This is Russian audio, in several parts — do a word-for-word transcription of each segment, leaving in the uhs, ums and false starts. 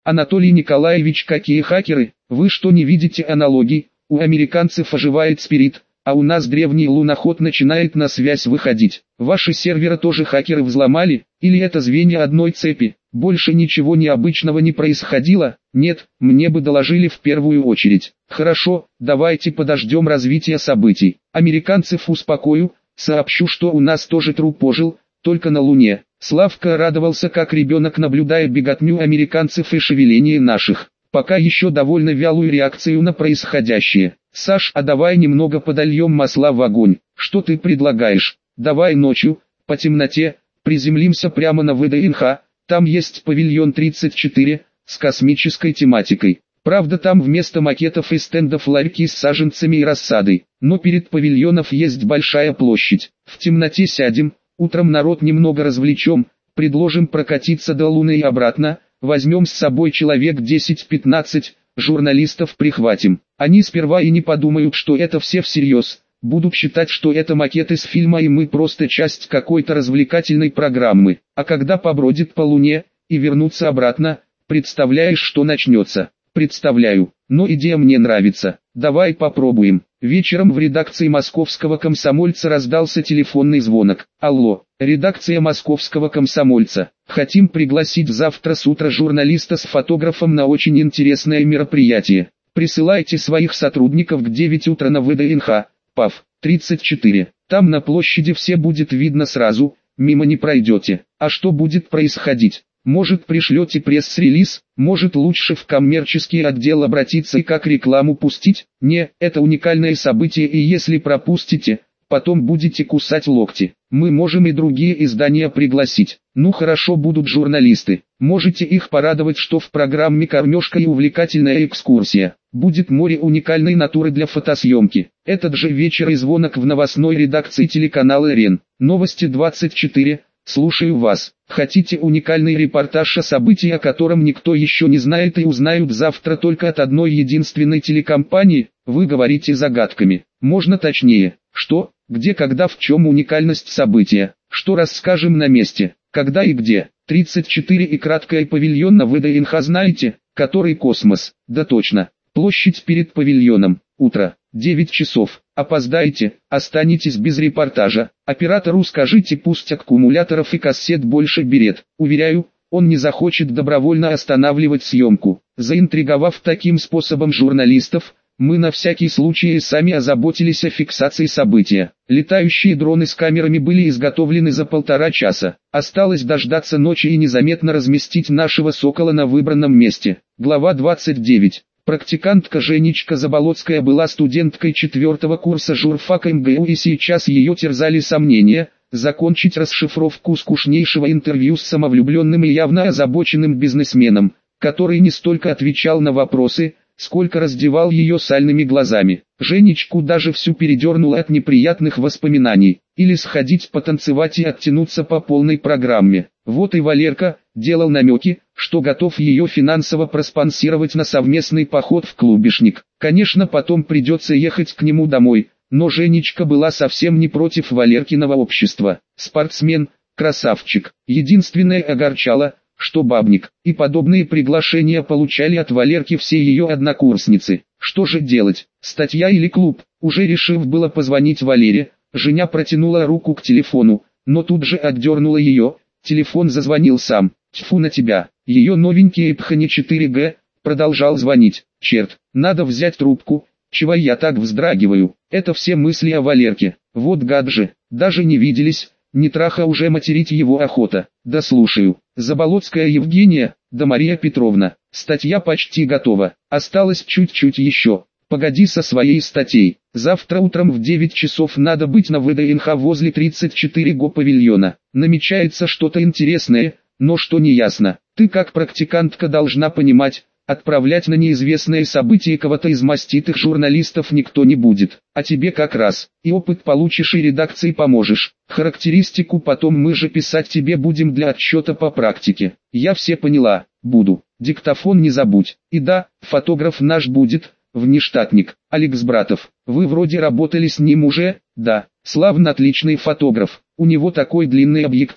Анатолий Николаевич, какие хакеры? Вы что, не видите аналогий? У американцев оживает спирит, а у нас древний луноход начинает на связь выходить. Ваши серверы тоже хакеры взломали? Или это звенья одной цепи? Больше ничего необычного не происходило? Нет, мне бы доложили в первую очередь. Хорошо, давайте подождем развития событий. Американцев успокою, сообщу, что у нас тоже труп ожил, только на Луне. Славка радовался как ребенок, наблюдая беготню американцев и шевеление наших. Пока еще довольно вялую реакцию на происходящее. Саш, а давай немного подольем масла в огонь. Что ты предлагаешь? Давай ночью, по темноте, приземлимся прямо на ВДНХ. Там есть павильон тридцать четыре, с космической тематикой. Правда, там вместо макетов и стендов ларьки с саженцами и рассадой. Но перед павильоном есть большая площадь. В темноте сядем, утром народ немного развлечем, предложим прокатиться до Луны и обратно, возьмем с собой человек десять-пятнадцать, журналистов прихватим. Они сперва и не подумают, что это все всерьез. Будут считать, что это макет из фильма и мы просто часть какой-то развлекательной программы. А когда побродит по Луне и вернуться обратно, представляешь, что начнется? Представляю, но идея мне нравится. Давай попробуем. Вечером в редакции «Московского комсомольца» раздался телефонный звонок. Алло, редакция «Московского комсомольца». Хотим пригласить завтра с утра журналиста с фотографом на очень интересное мероприятие. Присылайте своих сотрудников к девять утра на ВДНХ. ПАВ, тридцать четыре. Там на площади все будет видно сразу, мимо не пройдете. А что будет происходить? Может, пришлете пресс-релиз, может, лучше в коммерческий отдел обратиться и как рекламу пустить? Не, это уникальное событие, и если пропустите, потом будете кусать локти. Мы можем и другие издания пригласить. Ну хорошо, будут журналисты. Можете их порадовать, что в программе кормежка и увлекательная экскурсия. Будет море уникальной натуры для фотосъемки. Этот же вечер и звонок в новостной редакции телеканала РЕН. Новости двадцать четыре. Слушаю вас. Хотите уникальный репортаж о событии, о котором никто еще не знает и узнают завтра только от одной единственной телекомпании? Вы говорите загадками. Можно точнее. Что, где, когда, в чем уникальность события? Что расскажем на месте? Когда и где? тридцать четыре и краткое павильон на ВДНХ знаете? Который космос? Да точно. Площадь перед павильоном. Утро. девять часов. Опоздаете, останетесь без репортажа. Оператору скажите, пусть аккумуляторов и кассет больше берет. Уверяю, он не захочет добровольно останавливать съемку. Заинтриговав таким способом журналистов, мы на всякий случай и сами озаботились о фиксации события. Летающие дроны с камерами были изготовлены за полтора часа. Осталось дождаться ночи и незаметно разместить нашего сокола на выбранном месте. Глава двадцать девять. Практикантка Женечка Заболоцкая была студенткой четвертого курса журфака МГУ, и сейчас ее терзали сомнения, закончить расшифровку скучнейшего интервью с самовлюбленным и явно озабоченным бизнесменом, который не столько отвечал на вопросы, сколько раздевал ее сальными глазами. Женечку даже всю передернуло от неприятных воспоминаний. Или сходить потанцевать и оттянуться по полной программе. Вот и Валерка делал намеки, что готов ее финансово проспонсировать на совместный поход в клубешник. Конечно, потом придется ехать к нему домой, но Женечка была совсем не против Валеркиного общества. Спортсмен, красавчик. Единственное огорчало, что бабник, и подобные приглашения получали от Валерки все ее однокурсницы. Что же делать, статья или клуб? Уже решив было позвонить Валере, Женя протянула руку к телефону, но тут же отдернула ее, телефон зазвонил сам. Тьфу на тебя, ее новенький Эпхани четыре джи, продолжал звонить. Черт, надо взять трубку, чего я так вздрагиваю, это все мысли о Валерке. Вот гад же, даже не виделись. Не траха уже материть его охота. Да слушаю. Заболоцкая Евгения, да Мария Петровна. Статья почти готова. Осталось чуть-чуть еще. Погоди со своей статьей. Завтра утром в девять часов надо быть на ВДНХ возле тридцать четыре го павильона. Намечается что-то интересное, но что не ясно. Ты как практикантка должна понимать, отправлять на неизвестное событие кого-то из маститых журналистов никто не будет. А тебе как раз. И опыт получишь, и редакции поможешь. Характеристику потом мы же писать тебе будем для отчета по практике. Я все поняла. Буду. Диктофон не забудь. И да, фотограф наш будет, внештатник, Алекс Братов. Вы вроде работали с ним уже? Да. Славно, отличный фотограф. У него такой длинный объектив.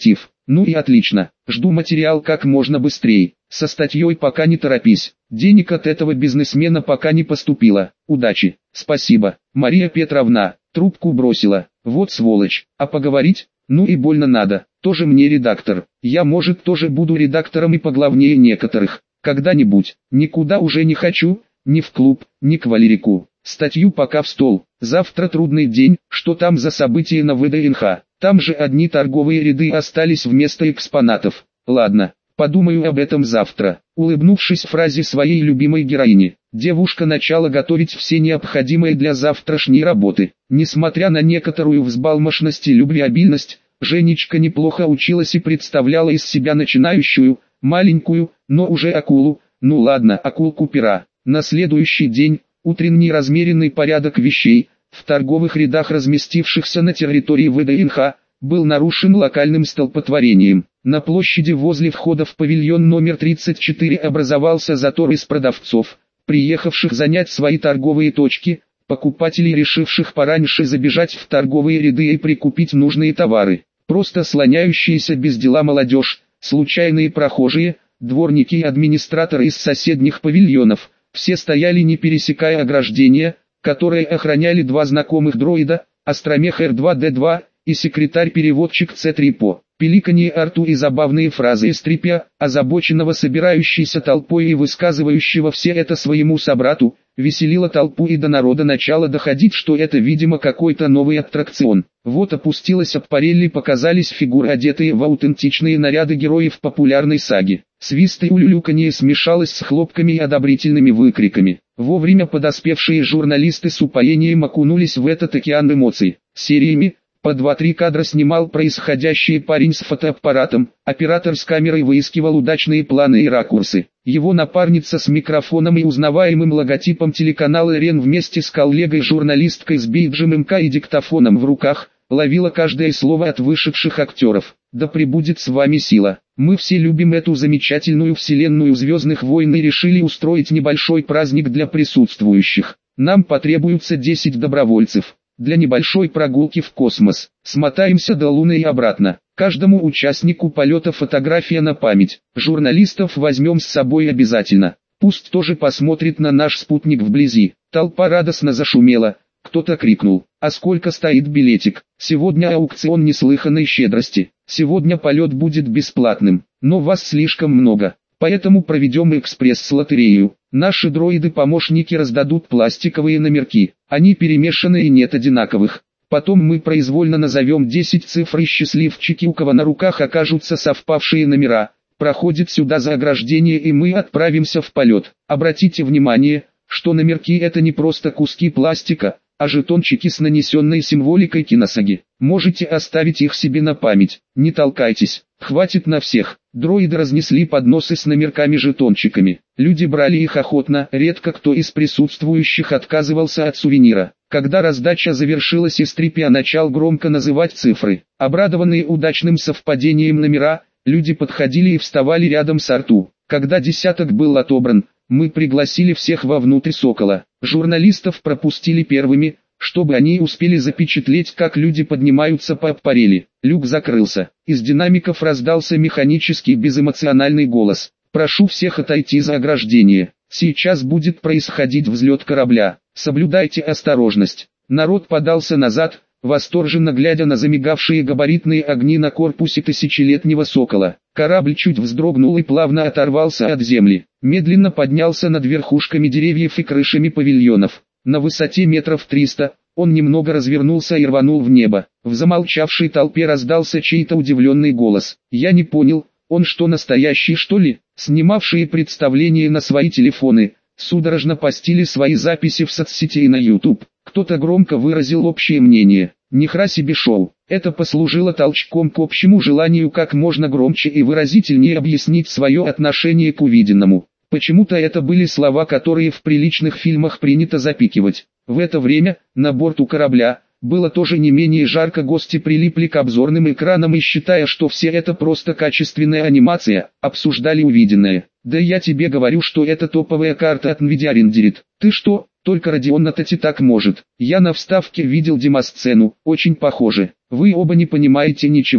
Ну и отлично, жду материал как можно быстрее. Со статьей пока не торопись, денег от этого бизнесмена пока не поступило. Удачи. Спасибо. Мария Петровна, трубку бросила. Вот сволочь. А поговорить? Ну и больно надо. Тоже мне редактор. Я, может, тоже буду редактором и поглавнее некоторых. Когда-нибудь. Никуда уже не хочу, ни в клуб, ни к Валерику. Статью пока в стол. Завтра трудный день, что там за события на вэ дэ эн ха. Там же одни торговые ряды остались вместо экспонатов. Ладно, подумаю об этом завтра. Улыбнувшись фразе своей любимой героини, девушка начала готовить все необходимое для завтрашней работы. Несмотря на некоторую взбалмошность и любвеобильность, Женечка неплохо училась и представляла из себя начинающую, маленькую, но уже акулу, ну ладно, акулку-пера. На следующий день, утренний размеренный порядок вещей, в торговых рядах, разместившихся на территории вэ дэ эн ха, был нарушен локальным столпотворением. На площади возле входа в павильон номер тридцать четыре образовался затор из продавцов, приехавших занять свои торговые точки, покупателей, решивших пораньше забежать в торговые ряды и прикупить нужные товары, просто слоняющиеся без дела молодежь, случайные прохожие, дворники и администраторы из соседних павильонов. Все стояли, не пересекая ограждения, которые охраняли два знакомых дроида, астромех эр два дэ два и секретарь-переводчик цэ три по. Пиликанье рту и забавные фразы Эстрипия, озабоченного собирающейся толпой и высказывающего все это своему собрату, веселило толпу, и до народа начало доходить, что это, видимо, какой-то новый аттракцион. Вот опустилась аппарель и показались фигуры, одетые в аутентичные наряды героев популярной саги. Свист и улюлюканье смешалось с хлопками и одобрительными выкриками. Вовремя подоспевшие журналисты с упоением окунулись в этот океан эмоций. Сериями, по два-три кадра снимал происходящее парень с фотоаппаратом, оператор с камерой выискивал удачные планы и ракурсы. Его напарница с микрофоном и узнаваемым логотипом телеканала РЕН вместе с коллегой-журналисткой с бейджем эм ка и диктофоном в руках, ловила каждое слово от вышедших актеров. Да пребудет с вами сила. Мы все любим эту замечательную вселенную «Звездных войн» и решили устроить небольшой праздник для присутствующих. Нам потребуются десять добровольцев. Для небольшой прогулки в космос. Смотаемся до Луны и обратно. Каждому участнику полета фотография на память. Журналистов возьмем с собой обязательно. Пусть тоже посмотрит на наш спутник вблизи. Толпа радостно зашумела. Кто-то крикнул: «А сколько стоит билетик?» Сегодня аукцион неслыханной щедрости. Сегодня полет будет бесплатным. Но вас слишком много. Поэтому проведем экспресс-лотерею. Наши дроиды-помощники раздадут пластиковые номерки. Они перемешаны и нет одинаковых. Потом мы произвольно назовем десять цифр, и счастливчики, у кого на руках окажутся совпавшие номера, проходят сюда за ограждение, и мы отправимся в полет. Обратите внимание, что номерки — это не просто куски пластика, а жетончики с нанесенной символикой киносаги. Можете оставить их себе на память. Не толкайтесь, хватит на всех. Дроиды разнесли подносы с номерками-жетончиками. Люди брали их охотно, редко кто из присутствующих отказывался от сувенира. Когда раздача завершилась, Эстрипия начал громко называть цифры. Обрадованные удачным совпадением номера, люди подходили и вставали рядом с рту. Когда десяток был отобран, мы пригласили всех вовнутрь Сокола. Журналистов пропустили первыми, чтобы они успели запечатлеть, как люди поднимаются по аппарели. Люк закрылся. Из динамиков раздался механический безэмоциональный голос: «Прошу всех отойти за ограждение. Сейчас будет происходить взлет корабля. Соблюдайте осторожность». Народ подался назад, восторженно глядя на замигавшие габаритные огни на корпусе тысячелетнего Сокола. Корабль чуть вздрогнул и плавно оторвался от земли. Медленно поднялся над верхушками деревьев и крышами павильонов. На высоте метров триста, он немного развернулся и рванул в небо. В замолчавшей толпе раздался чей-то удивленный голос: «Я не понял, он что, настоящий, что ли?» Снимавшие представления на свои телефоны судорожно постили свои записи в соцсети и на YouTube. Кто-то громко выразил общее мнение: «Нихра себе шоу». Это послужило толчком к общему желанию как можно громче и выразительнее объяснить свое отношение к увиденному. Почему-то это были слова, которые в приличных фильмах принято запикивать. В это время, на борту корабля, было тоже не менее жарко, гости прилипли к обзорным экранам и, считая, что все это просто качественная анимация, обсуждали увиденное. «Да я тебе говорю, что это топовая карта от Nvidia рендерит. Ты что, только Radeon на Тати так может. Я на вставке видел демосцену, очень похоже. Вы оба не понимаете ничего.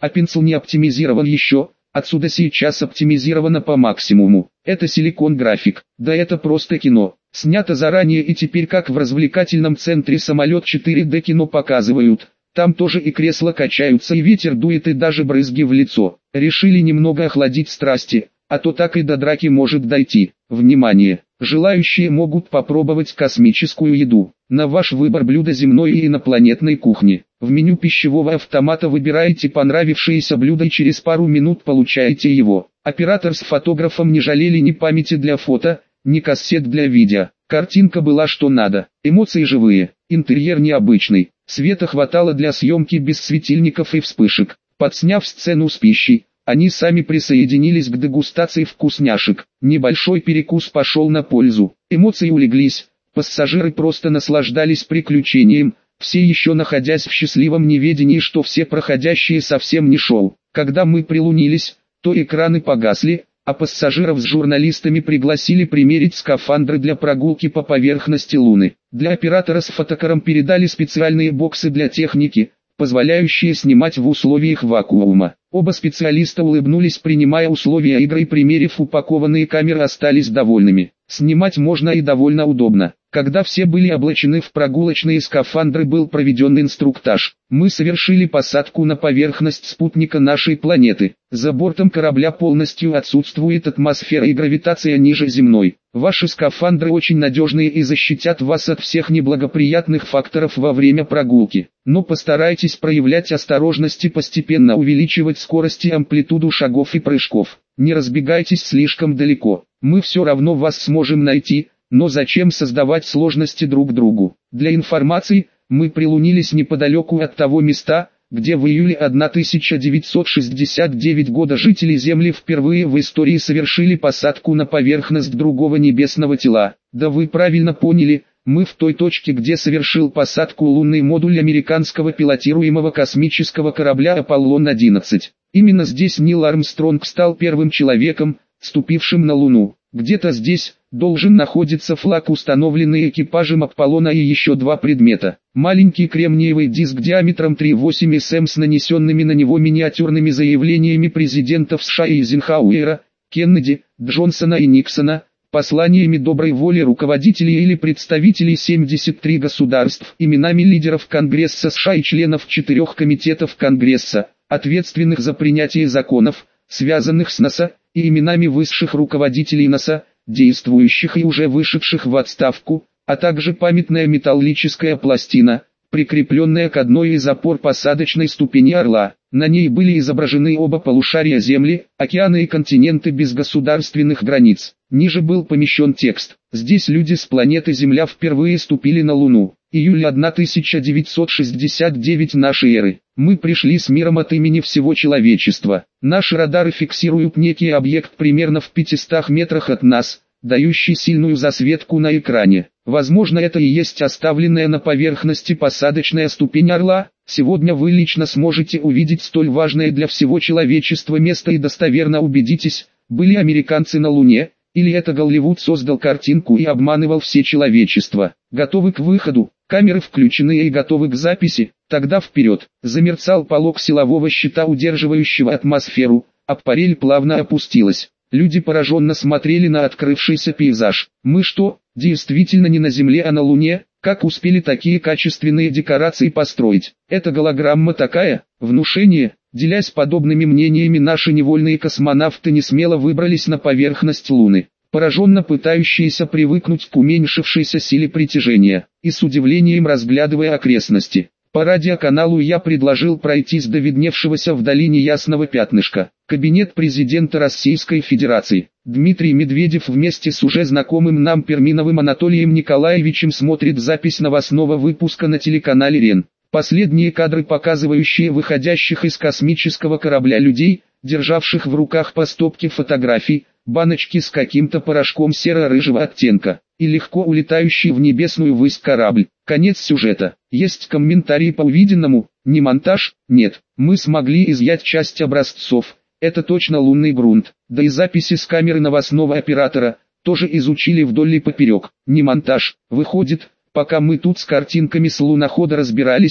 а пенсил не оптимизирован еще, отсюда сейчас оптимизировано по максимуму. Это силикон-график, да это просто кино. Снято заранее и теперь как в развлекательном центре самолет четыре дэ кино показывают. Там тоже и кресла качаются, и ветер дует, и даже брызги в лицо. Решили немного охладить страсти, а то так и до драки может дойти. Внимание! Желающие могут попробовать космическую еду. На ваш выбор блюда земной и инопланетной кухни. В меню пищевого автомата выбираете понравившееся блюдо и через пару минут получаете его. Оператор с фотографом не жалели ни памяти для фото, ни кассет для видео. Картинка была что надо. Эмоции живые, интерьер необычный. Света хватало для съемки без светильников и вспышек. Подсняв сцену с пищей, они сами присоединились к дегустации вкусняшек. Небольшой перекус пошел на пользу. Эмоции улеглись, пассажиры просто наслаждались приключением, все еще находясь в счастливом неведении, что все проходящие совсем не шоу. Когда мы прилунились, то экраны погасли, а пассажиров с журналистами пригласили примерить скафандры для прогулки по поверхности Луны. Для оператора с фотокаром передали специальные боксы для техники, позволяющие снимать в условиях вакуума. Оба специалиста улыбнулись, принимая условия игры, и примерив упакованные камеры, остались довольными. Снимать можно и довольно удобно. Когда все были облачены в прогулочные скафандры, был проведен инструктаж. Мы совершили посадку на поверхность спутника нашей планеты. За бортом корабля полностью отсутствует атмосфера и гравитация ниже земной. Ваши скафандры очень надежные и защитят вас от всех неблагоприятных факторов во время прогулки. Но постарайтесь проявлять осторожность и постепенно увеличивать скорость и амплитуду шагов и прыжков. Не разбегайтесь слишком далеко. Мы все равно вас сможем найти, но зачем создавать сложности друг другу? Для информации, мы прилунились неподалеку от того места, где в июле тысяча девятьсот шестьдесят девятого года жители Земли впервые в истории совершили посадку на поверхность другого небесного тела. Да вы правильно поняли, мы в той точке, где совершил посадку лунный модуль американского пилотируемого космического корабля Аполлон одиннадцать. Именно здесь Нил Армстронг стал первым человеком, ступившим на Луну. Где-то здесь должен находиться флаг, установленный экипажем Аполлона, и еще два предмета. Маленький кремниевый диск диаметром три целых восемь десятых с нанесенными на него миниатюрными заявлениями президентов США Эйзенхауэра, Кеннеди, Джонсона и Никсона, посланиями доброй воли руководителей или представителей семидесяти трёх государств, именами лидеров Конгресса США и членов четырех комитетов Конгресса, ответственных за принятие законов, связанных с НАСА, и именами высших руководителей НАСА, действующих и уже вышедших в отставку, а также памятная металлическая пластина, прикрепленная к одной из опор посадочной ступени «Орла». На ней были изображены оба полушария Земли, океаны и континенты без государственных границ. Ниже был помещен текст: «Здесь люди с планеты Земля впервые ступили на Луну. Июль тысяча девятьсот шестьдесят девятого нашей эры. Мы пришли с миром от имени всего человечества. Наши радары фиксируют некий объект примерно в пятистах метрах от нас, дающий сильную засветку на экране. Возможно, это и есть оставленная на поверхности посадочная ступень Орла. Сегодня вы лично сможете увидеть столь важное для всего человечества место и достоверно убедитесь, были американцы на Луне, или это Голливуд создал картинку и обманывал все человечество. Готовы к выходу, камеры включены и готовы к записи, тогда вперед». Замерцал полог силового щита, удерживающего атмосферу, аппарель плавно опустилась. Люди пораженно смотрели на открывшийся пейзаж. Мы что, действительно не на Земле, а на Луне? Как успели такие качественные декорации построить? Это голограмма такая? Внушение? Делясь подобными мнениями, наши невольные космонавты не смело выбрались на поверхность Луны, пораженно пытающиеся привыкнуть к уменьшившейся силе притяжения, и с удивлением разглядывая окрестности. По радиоканалу я предложил пройтись до видневшегося вдали неясного пятнышка. Кабинет президента Российской Федерации. Дмитрий Медведев вместе с уже знакомым нам Перминовым Анатолием Николаевичем смотрит запись новостного выпуска на телеканале РЕН. Последние кадры, показывающие выходящих из космического корабля людей, державших в руках по стопке фотографий, баночки с каким-то порошком серо-рыжего оттенка, и легко улетающий в небесную высь корабль. Конец сюжета. Есть комментарии по увиденному? Не монтаж? Нет. Мы смогли изъять часть образцов. Это точно лунный грунт. Да и записи с камеры новостного оператора тоже изучили вдоль и поперек. Не монтаж. Выходит, пока мы тут с картинками с лунохода разбирались,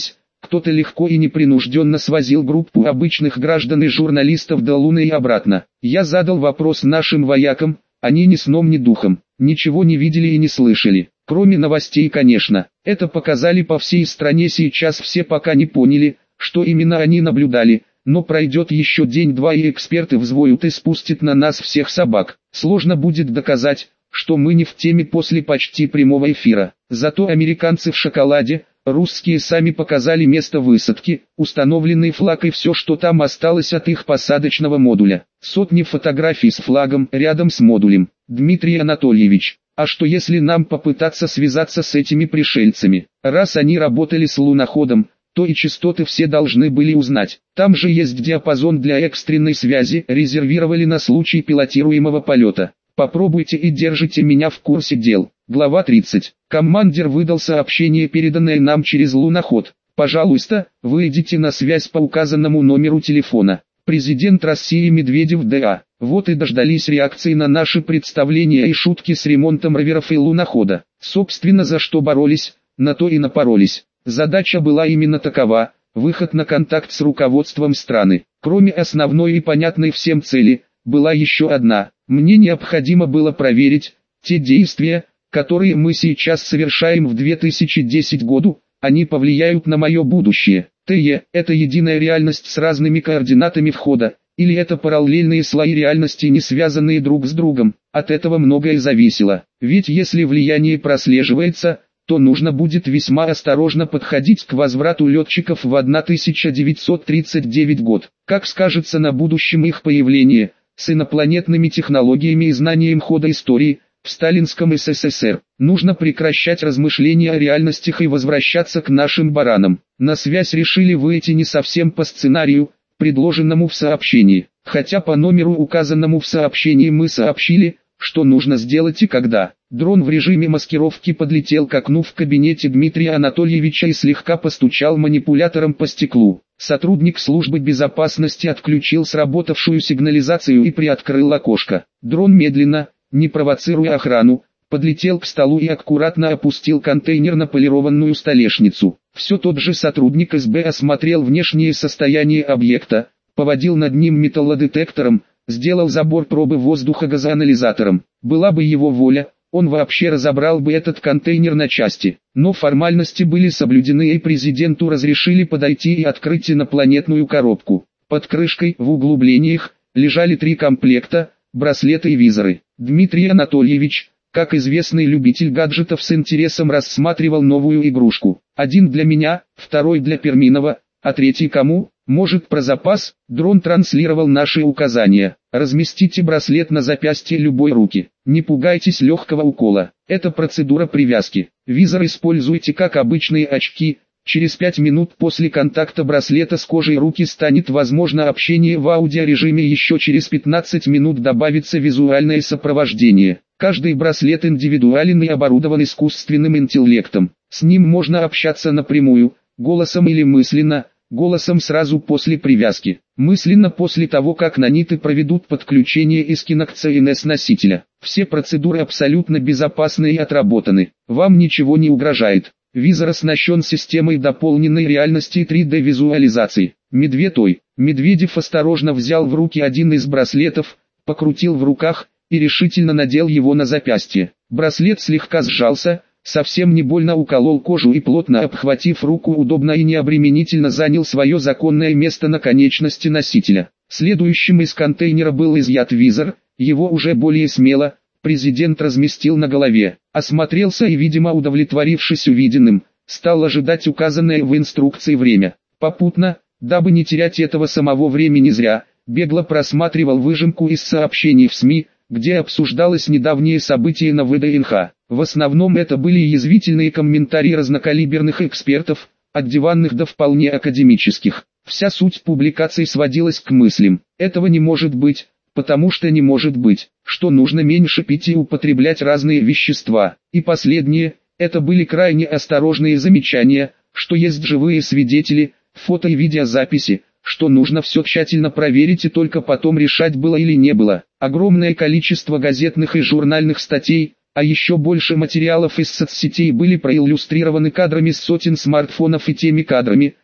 Кто-то легко и непринужденно свозил группу обычных граждан и журналистов до Луны и обратно. Я задал вопрос нашим воякам, они ни сном ни духом, ничего не видели и не слышали. Кроме новостей, конечно. Это показали по всей стране, сейчас все пока не поняли, что именно они наблюдали, но пройдет еще день-два и эксперты взвоют и спустят на нас всех собак. Сложно будет доказать, что мы не в теме после почти прямого эфира. Зато американцы в шоколаде, русские сами показали место высадки, установленный флаг и все, что там осталось от их посадочного модуля. Сотни фотографий с флагом рядом с модулем. Дмитрий Анатольевич, а что если нам попытаться связаться с этими пришельцами? Раз они работали с луноходом, то и частоты все должны были узнать. Там же есть диапазон для экстренной связи, резервировали на случай пилотируемого полета. Попробуйте и держите меня в курсе дел. Глава тридцать. Командир выдал сообщение, переданное нам через луноход. Пожалуйста, выйдите на связь по указанному номеру телефона. Президент России Медведев ДА. Вот и дождались реакции на наши представления и шутки с ремонтом роверов и лунохода. Собственно, за что боролись, на то и напоролись. Задача была именно такова: выход на контакт с руководством страны. Кроме основной и понятной всем цели, была еще одна. Мне необходимо было проверить, те действия, которые мы сейчас совершаем в две тысячи десятом году, они повлияют на мое будущее. ТЕ – это единая реальность с разными координатами входа, или это параллельные слои реальности, не связанные друг с другом. От этого многое зависело. Ведь если влияние прослеживается, то нужно будет весьма осторожно подходить к возврату летчиков в тысяча девятьсот тридцать девятый год. Как скажется на будущем их появление, с инопланетными технологиями и знанием хода истории, в сталинском СССР. Нужно прекращать размышления о реальностях и возвращаться к нашим баранам. На связь решили выйти не совсем по сценарию, предложенному в сообщении. Хотя по номеру, указанному в сообщении, мы сообщили, что нужно сделать и когда. Дрон в режиме маскировки подлетел к окну в кабинете Дмитрия Анатольевича и слегка постучал манипулятором по стеклу. Сотрудник службы безопасности отключил сработавшую сигнализацию и приоткрыл окошко. Дрон медленно, не провоцируя охрану, подлетел к столу и аккуратно опустил контейнер на полированную столешницу. Все тот же сотрудник СБ осмотрел внешнее состояние объекта, поводил над ним металлодетектором, сделал забор пробы воздуха газоанализатором. Была бы его воля, он вообще разобрал бы этот контейнер на части. Но формальности были соблюдены, и президенту разрешили подойти и открыть инопланетную коробку. Под крышкой, в углублениях, лежали три комплекта, браслеты и визоры. Дмитрий Анатольевич, как известный любитель гаджетов, с интересом рассматривал новую игрушку. Один для меня, второй для Перминова, а третий кому? Может, про запас? Дрон транслировал наши указания. Разместите браслет на запястье любой руки. Не пугайтесь легкого укола. Это процедура привязки. Визор используйте как обычные очки. Через пять минут после контакта браслета с кожей руки станет возможно общение в аудиорежиме. Еще через пятнадцать минут добавится визуальное сопровождение. Каждый браслет индивидуален и оборудован искусственным интеллектом. С ним можно общаться напрямую, голосом или мысленно. Голосом сразу после привязки, мысленно после того, как наниты проведут подключение из кинокцинес носителя. Все процедуры абсолютно безопасны и отработаны. Вам ничего не угрожает. Визор оснащен системой дополненной реальности и три дэ визуализации. Медведь Медведев осторожно взял в руки один из браслетов, покрутил в руках и решительно надел его на запястье. Браслет слегка сжался, совсем не больно уколол кожу и, плотно обхватив руку, удобно и необременительно занял свое законное место на конечности носителя. Следующим из контейнера был изъят визор, его уже более смело президент разместил на голове, осмотрелся и, видимо удовлетворившись увиденным, стал ожидать указанное в инструкции время. Попутно, дабы не терять этого самого времени зря, бегло просматривал выжимку из сообщений в СМИ, где обсуждалось недавнее событие на вэ дэ эн ха. В основном это были язвительные комментарии разнокалиберных экспертов, от диванных до вполне академических. Вся суть публикаций сводилась к мыслям: этого не может быть, потому что не может быть, что нужно меньше пить и употреблять разные вещества. И последнее, это были крайне осторожные замечания, что есть живые свидетели, фото и видеозаписи, что нужно все тщательно проверить и только потом решать, было или не было. Огромное количество газетных и журнальных статей, а еще больше материалов из соцсетей были проиллюстрированы кадрами с сотен смартфонов и теми кадрами,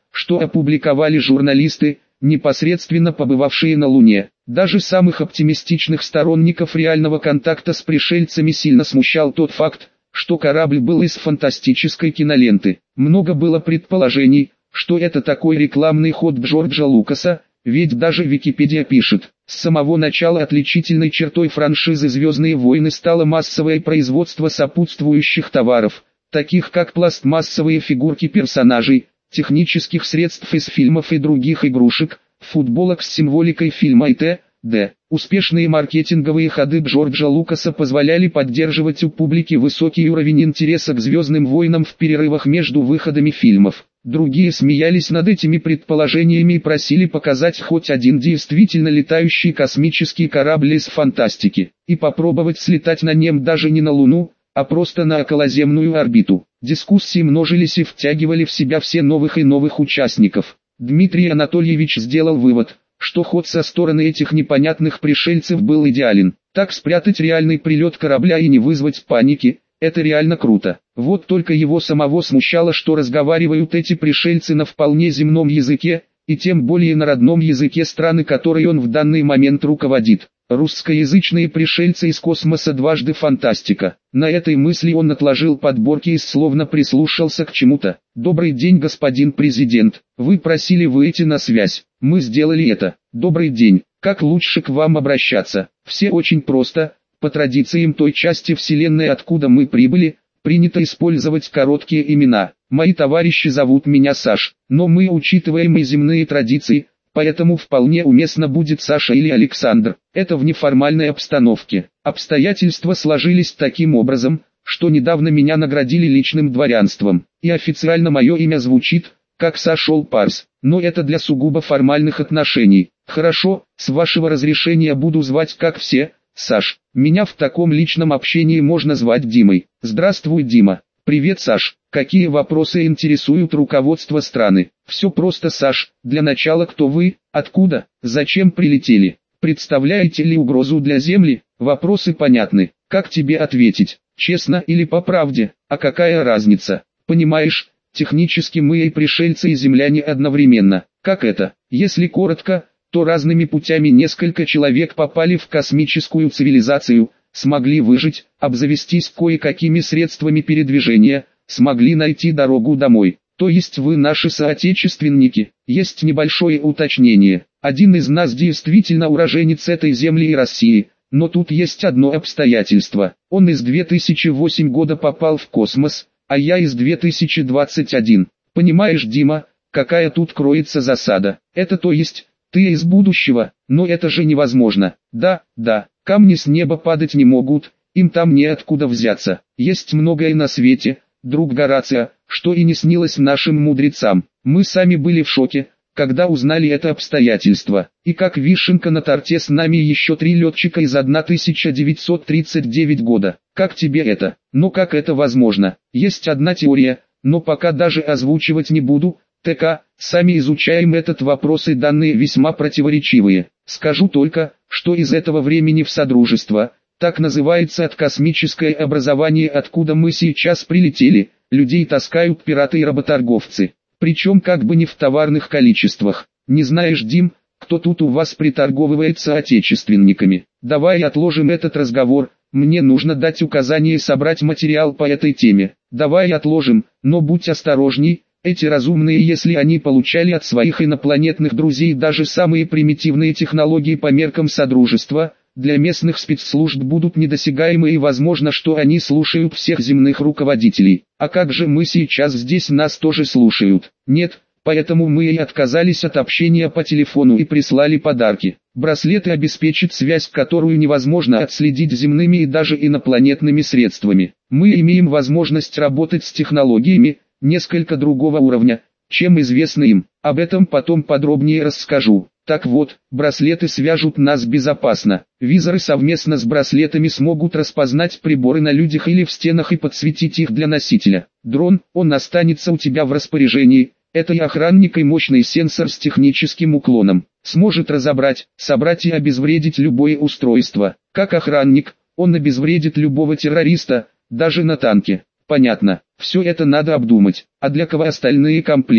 что опубликовали журналисты, непосредственно побывавшие на Луне. Даже самых оптимистичных сторонников реального контакта с пришельцами сильно смущал тот факт, что корабль был из фантастической киноленты. Много было предположений, что это такой рекламный ход Джорджа Лукаса, ведь даже Википедия пишет, с самого начала отличительной чертой франшизы «Звездные войны» стало массовое производство сопутствующих товаров, таких как пластмассовые фигурки персонажей, технических средств из фильмов и других игрушек, футболок с символикой фильма и т.д. Успешные маркетинговые ходы Джорджа Лукаса позволяли поддерживать у публики высокий уровень интереса к «Звездным войнам» в перерывах между выходами фильмов. Другие смеялись над этими предположениями и просили показать хоть один действительно летающий космический корабль из фантастики, и попробовать слетать на нем даже не на Луну, а просто на околоземную орбиту. Дискуссии множились и втягивали в себя все новых и новых участников. Дмитрий Анатольевич сделал вывод, что ход со стороны этих непонятных пришельцев был идеален. Так спрятать реальный прилет корабля и не вызвать паники – это реально круто. Вот только его самого смущало, что разговаривают эти пришельцы на вполне земном языке, и тем более на родном языке страны, которой он в данный момент руководит. Русскоязычные пришельцы из космоса дважды фантастика. На этой мысли он отложил подборки и словно прислушался к чему-то. «Добрый день, господин президент. Вы просили выйти на связь. Мы сделали это. Добрый день. Как лучше к вам обращаться? Все очень просто. По традициям той части Вселенной, откуда мы прибыли, принято использовать короткие имена. Мои товарищи зовут меня Саш, но мы учитываем и земные традиции, поэтому вполне уместно будет Саша или Александр. Это в неформальной обстановке. Обстоятельства сложились таким образом, что недавно меня наградили личным дворянством, и официально мое имя звучит, как Сашол Парс, но это для сугубо формальных отношений. Хорошо, с вашего разрешения буду звать как все, Саш. Меня в таком личном общении можно звать Димой. Здравствуй, Дима. Привет, Саш. Какие вопросы интересуют руководство страны? Все просто, Саш. Для начала, кто вы, откуда, зачем прилетели? Представляете ли угрозу для Земли? Вопросы понятны. Как тебе ответить? Честно или по правде? А какая разница? Понимаешь, технически мы и пришельцы, и земляне одновременно. Как это? Если коротко, то разными путями несколько человек попали в космическую цивилизацию, смогли выжить, обзавестись кое-какими средствами передвижения, смогли найти дорогу домой. То есть вы наши соотечественники. Есть небольшое уточнение. Один из нас действительно уроженец этой земли и России, но тут есть одно обстоятельство. Он из две тысячи восьмого года попал в космос, а я из две тысячи двадцать первого. Понимаешь, Дима, какая тут кроется засада? Это то есть... Ты из будущего, но это же невозможно. Да, да, камни с неба падать не могут, им там неоткуда взяться. Есть многое на свете, друг Горацио, что и не снилось нашим мудрецам. Мы сами были в шоке, когда узнали это обстоятельство. И как вишенка на торте с нами еще три летчика из тысяча девятьсот тридцать девятого года. Как тебе это? Но как это возможно? Есть одна теория, но пока даже озвучивать не буду. ТК, сами изучаем этот вопрос, и данные весьма противоречивые. Скажу только, что из этого времени в Содружество, так называется от космическое образование, откуда мы сейчас прилетели, людей таскают пираты и работорговцы. Причем как бы не в товарных количествах. Не знаешь, Дим, кто тут у вас приторговывается отечественниками? Давай отложим этот разговор, мне нужно дать указание собрать материал по этой теме. Давай отложим, но будь осторожней. Эти разумные, если они получали от своих инопланетных друзей даже самые примитивные технологии по меркам Содружества, для местных спецслужб будут недосягаемы, и возможно, что они слушают всех земных руководителей. А как же мы сейчас здесь, нас тоже слушают? Нет, поэтому мы и отказались от общения по телефону и прислали подарки. Браслеты обеспечат связь, которую невозможно отследить земными и даже инопланетными средствами. Мы имеем возможность работать с технологиями, несколько другого уровня, чем известно им. Об этом потом подробнее расскажу. Так вот, браслеты свяжут нас безопасно. Визоры совместно с браслетами смогут распознать приборы на людях или в стенах и подсветить их для носителя. Дрон, он останется у тебя в распоряжении. Это и охранник, и мощный сенсор с техническим уклоном. Сможет разобрать, собрать и обезвредить любое устройство. Как охранник, он обезвредит любого террориста, даже на танке. Понятно, все это надо обдумать. А для кого остальные комплекты?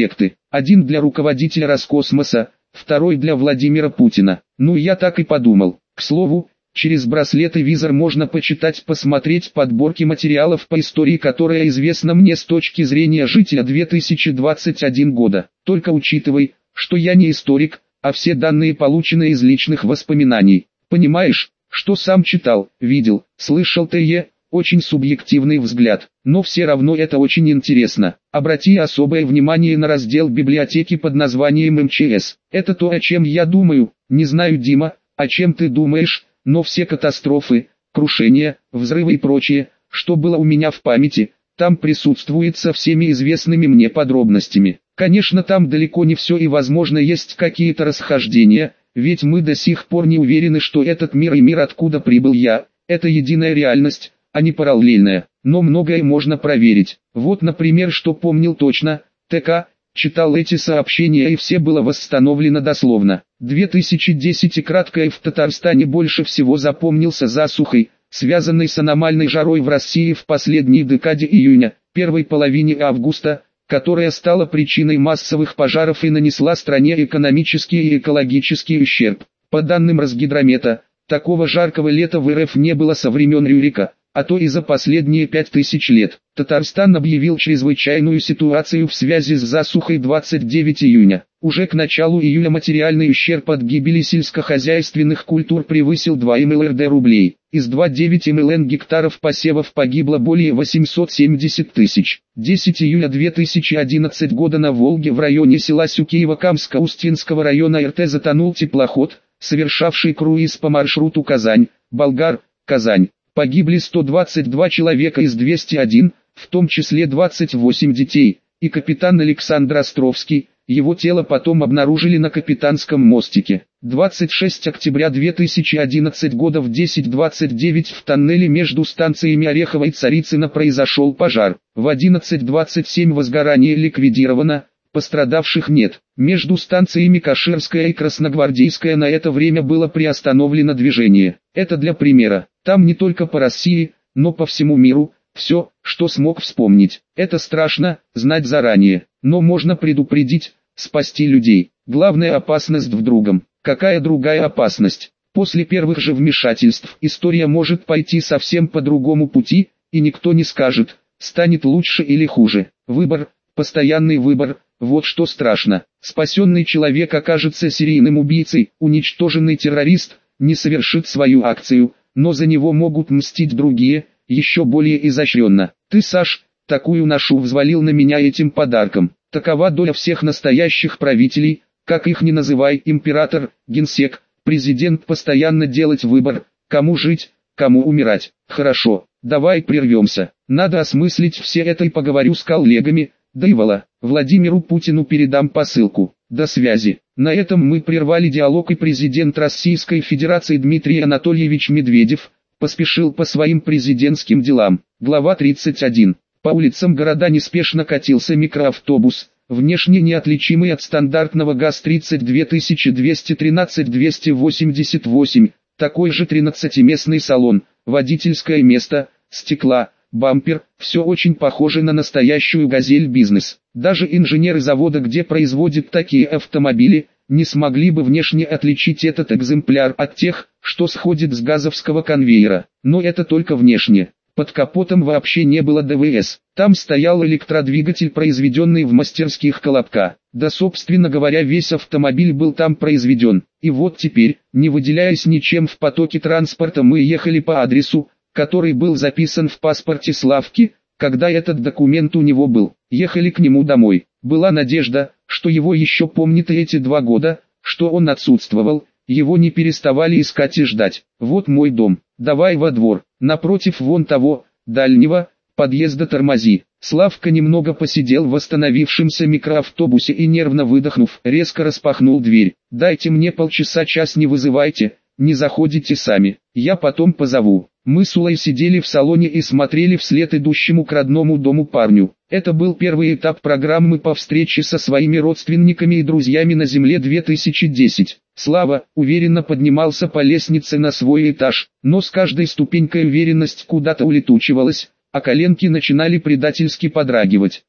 Один для руководителя Роскосмоса, второй для Владимира Путина. Ну я так и подумал. К слову, через браслет и визор можно почитать, посмотреть подборки материалов по истории, которая известна мне с точки зрения жителя две тысячи двадцать первого года. Только учитывай, что я не историк, а все данные получены из личных воспоминаний. Понимаешь, что сам читал, видел, слышал т.е. Очень субъективный взгляд, но все равно это очень интересно. Обрати особое внимание на раздел библиотеки под названием эм че эс. Это то, о чем я думаю. Не знаю, Дима, о чем ты думаешь, но все катастрофы, крушения, взрывы и прочее, что было у меня в памяти, там присутствует со всеми известными мне подробностями. Конечно, там далеко не все и возможно есть какие-то расхождения, ведь мы до сих пор не уверены, что этот мир и мир, откуда прибыл я, это единая реальность, а не параллельная. Но многое можно проверить. Вот, например, что помнил точно, ТК, читал эти сообщения и все было восстановлено дословно. две тысячи десятый краткое в Татарстане больше всего запомнился засухой, связанной с аномальной жарой в России в последней декаде июня, первой половине августа, которая стала причиной массовых пожаров и нанесла стране экономический и экологический ущерб. По данным Росгидромета, такого жаркого лета в эр эф не было со времен Рюрика, а то и за последние пять тысяч лет. Татарстан объявил чрезвычайную ситуацию в связи с засухой двадцать девятого июня. Уже к началу июля материальный ущерб от гибели сельскохозяйственных культур превысил два миллиарда рублей. Из двадцати девяти миллионов гектаров посевов погибло более восьмисот семидесяти тысяч. десятого июля две тысячи одиннадцатого года на Волге в районе села Сюкеево-Камска-Устинского района эр тэ затонул теплоход, совершавший круиз по маршруту Казань-Болгар, Казань. Погибли сто двадцать два человека из двухсот одного, в том числе двадцать восемь детей, и капитан Александр Островский. Его тело потом обнаружили на Капитанском мостике. двадцать шестого октября две тысячи одиннадцатого года в десять двадцать девять в тоннеле между станциями Орехово и Царицыно произошел пожар. В одиннадцать двадцать семь возгорание ликвидировано, пострадавших нет. Между станциями Каширская и Красногвардейская на это время было приостановлено движение. Это для примера. Там не только по России, но по всему миру. Все, что смог вспомнить. Это страшно, знать заранее. Но можно предупредить, спасти людей. Главная опасность в другом. Какая другая опасность? После первых же вмешательств история может пойти совсем по другому пути, и никто не скажет, станет лучше или хуже. Выбор, постоянный выбор, вот что страшно. Спасенный человек окажется серийным убийцей, уничтоженный террорист не совершит свою акцию, но за него могут мстить другие, еще более изощренно. Ты, Саш, такую ношу взвалил на меня этим подарком. Такова доля всех настоящих правителей, как их ни называй, император, генсек, президент, постоянно делать выбор, кому жить, кому умирать. Хорошо, давай прервемся. Надо осмыслить все это и поговорю с коллегами. Дайвола, Владимиру Путину передам посылку. До связи. На этом мы прервали диалог, и президент Российской Федерации Дмитрий Анатольевич Медведев поспешил по своим президентским делам. Глава тридцать один. По улицам города неспешно катился микроавтобус, внешне неотличимый от стандартного ГАЗ тридцать две тысячи двести тринадцать двести восемьдесят восемь, такой же тринадцатиместный салон, водительское место, стекла, бампер, все очень похоже на настоящую «Газель Бизнес». Даже инженеры завода, где производят такие автомобили, не смогли бы внешне отличить этот экземпляр от тех, что сходит с газовского конвейера. Но это только внешне. Под капотом вообще не было дэ вэ эс. Там стоял электродвигатель, произведенный в мастерских Колобка. Да, собственно говоря, весь автомобиль был там произведен. И вот теперь, не выделяясь ничем в потоке транспорта, мы ехали по адресу, который был записан в паспорте Славки, когда этот документ у него был. Ехали к нему домой. Была надежда, что его еще помнят и эти два года, что он отсутствовал, его не переставали искать и ждать. Вот мой дом, давай во двор, напротив вон того, дальнего, подъезда тормози. Славка немного посидел в восстановившемся микроавтобусе и, нервно выдохнув, резко распахнул дверь. Дайте мне полчаса-час, не вызывайте, не заходите сами, я потом позову. Мы с Улой сидели в салоне и смотрели вслед идущему к родному дому парню. Это был первый этап программы по встрече со своими родственниками и друзьями на земле две тысячи десять. Слава уверенно поднимался по лестнице на свой этаж, но с каждой ступенькой уверенность куда-то улетучивалась, а коленки начинали предательски подрагивать.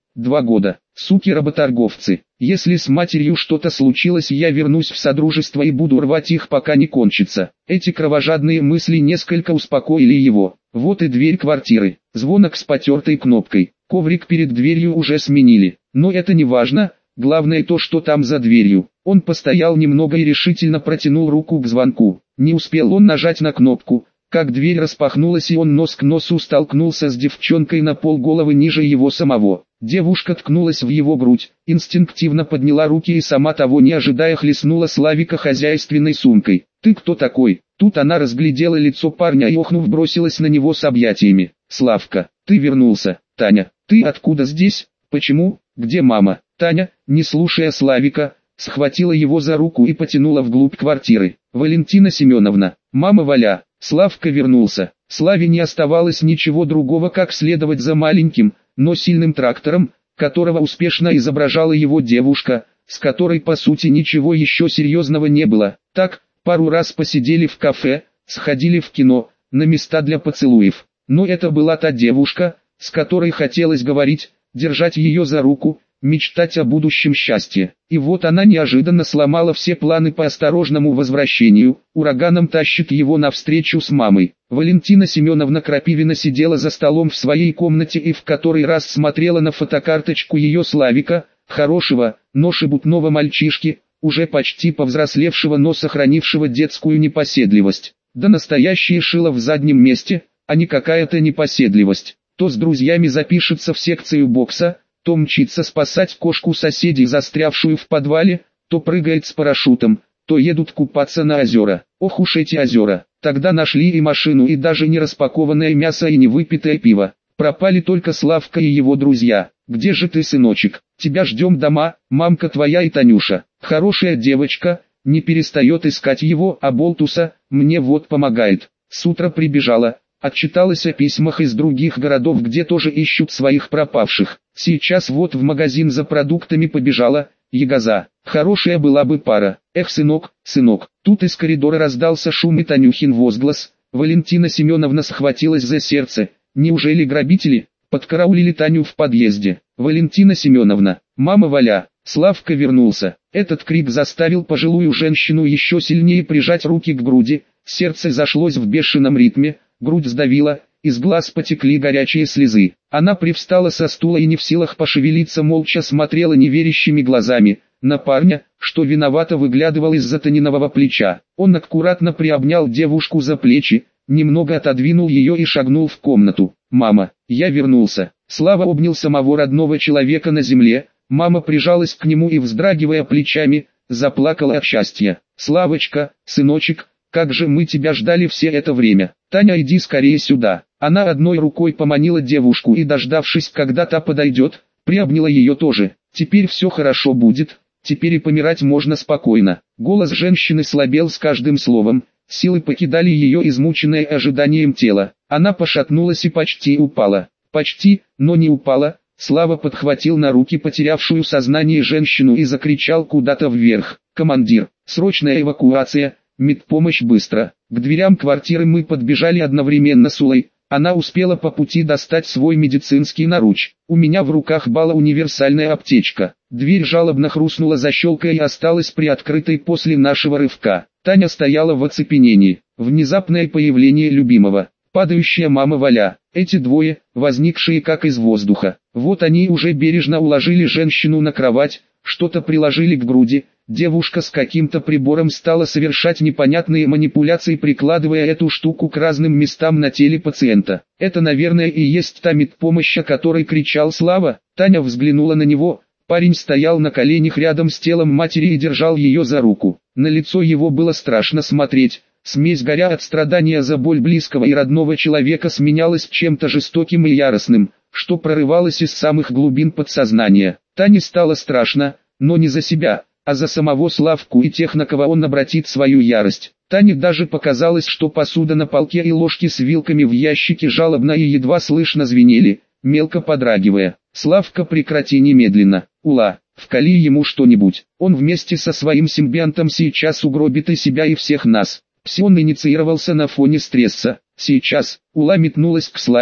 Два года. Суки-работорговцы. Если с матерью что-то случилось, я вернусь в Содружество и буду рвать их, пока не кончится. Эти кровожадные мысли несколько успокоили его. Вот и дверь квартиры. Звонок с потертой кнопкой. Коврик перед дверью уже сменили. Но это не важно, главное то, что там за дверью. Он постоял немного и решительно протянул руку к звонку. Не успел он нажать на кнопку, как дверь распахнулась, и он нос к носу столкнулся с девчонкой на полголовы ниже его самого. Девушка ткнулась в его грудь, инстинктивно подняла руки и, сама того не ожидая, хлестнула Славика хозяйственной сумкой. «Ты кто такой?» Тут она разглядела лицо парня и, охнув, бросилась на него с объятиями. «Славка, ты вернулся. Таня, ты откуда здесь? Почему? Где мама?» Таня, не слушая Славика, схватила его за руку и потянула вглубь квартиры. «Валентина Семеновна, мама Валя». Славка вернулся. Славе не оставалось ничего другого, как следовать за маленьким, но сильным трактором, которого успешно изображала его девушка, с которой по сути ничего еще серьезного не было. Так, пару раз посидели в кафе, сходили в кино, на места для поцелуев. Но это была та девушка, с которой хотелось говорить, держать ее за руку, мечтать о будущем счастье. И вот она неожиданно сломала все планы по осторожному возвращению, ураганом тащит его навстречу с мамой. Валентина Семеновна Крапивина сидела за столом в своей комнате и в который раз смотрела на фотокарточку ее Славика, хорошего, но шебутного мальчишки, уже почти повзрослевшего, но сохранившего детскую непоседливость. Да настоящее шило в заднем месте, а не какая-то непоседливость. То с друзьями запишется в секцию бокса, то мчится спасать кошку соседей, застрявшую в подвале, то прыгает с парашютом, то едут купаться на озера. Ох уж эти озера. Тогда нашли и машину, и даже не распакованное мясо, и не выпитое пиво. Пропали только Славка и его друзья. «Где же ты, сыночек? Тебя ждем дома, мамка твоя и Танюша. Хорошая девочка, не перестает искать его, а болтуса, мне вот помогает. С утра прибежала, отчиталась о письмах из других городов, где тоже ищут своих пропавших. Сейчас вот в магазин за продуктами побежала, ягоза. Хорошая была бы пара. Эх, сынок, сынок». Тут из коридора раздался шум и Танюхин возглас. Валентина Семеновна схватилась за сердце. Неужели грабители? Подкараулили Таню в подъезде. «Валентина Семеновна, мама Валя, Славка вернулся». Этот крик заставил пожилую женщину еще сильнее прижать руки к груди. Сердце зашлось в бешеном ритме, грудь сдавила, из глаз потекли горячие слезы. Она привстала со стула и, не в силах пошевелиться, молча смотрела неверящими глазами на парня, что виновато выглядывал из-за Танинового плеча. Он аккуратно приобнял девушку за плечи, немного отодвинул ее и шагнул в комнату. «Мама, я вернулся». Слава обнял самого родного человека на земле. Мама прижалась к нему и, вздрагивая плечами, заплакала от счастья. «Славочка, сыночек, как же мы тебя ждали все это время. Таня, иди скорее сюда». Она одной рукой поманила девушку и, дождавшись, когда та подойдет, приобняла ее тоже. «Теперь все хорошо будет, теперь и помирать можно спокойно». Голос женщины слабел с каждым словом, силы покидали ее, измученное ожиданием тело. Она пошатнулась и почти упала. Почти, но не упала. Слава подхватил на руки потерявшую сознание женщину и закричал куда-то вверх: «Командир, срочная эвакуация, медпомощь быстро!» К дверям квартиры мы подбежали одновременно с Улой. Она успела по пути достать свой медицинский наруч. У меня в руках была универсальная аптечка. Дверь жалобно хрустнула защелкой и осталась приоткрытой после нашего рывка. Таня стояла в оцепенении. Внезапное появление любимого. Падающая мама Валя. Эти двое, возникшие как из воздуха. Вот они уже бережно уложили женщину на кровать, что-то приложили к груди. Девушка с каким-то прибором стала совершать непонятные манипуляции, прикладывая эту штуку к разным местам на теле пациента. Это, наверное, и есть та медпомощь, о которой кричал Слава. Таня взглянула на него. Парень стоял на коленях рядом с телом матери и держал ее за руку. На лицо его было страшно смотреть. Смесь горя от страдания за боль близкого и родного человека сменялась чем-то жестоким и яростным, что прорывалось из самых глубин подсознания. Тане стало страшно, но не за себя, а за самого Славку и тех, на кого он обратит свою ярость. Тане даже показалось, что посуда на полке и ложки с вилками в ящике жалобно и едва слышно звенели, мелко подрагивая. «Славка, прекрати немедленно. Ула, вкали ему что-нибудь. Он вместе со своим симбионтом сейчас угробит и себя, и всех нас». Псион инициировался на фоне стресса. Сейчас Ула метнулась к Славе,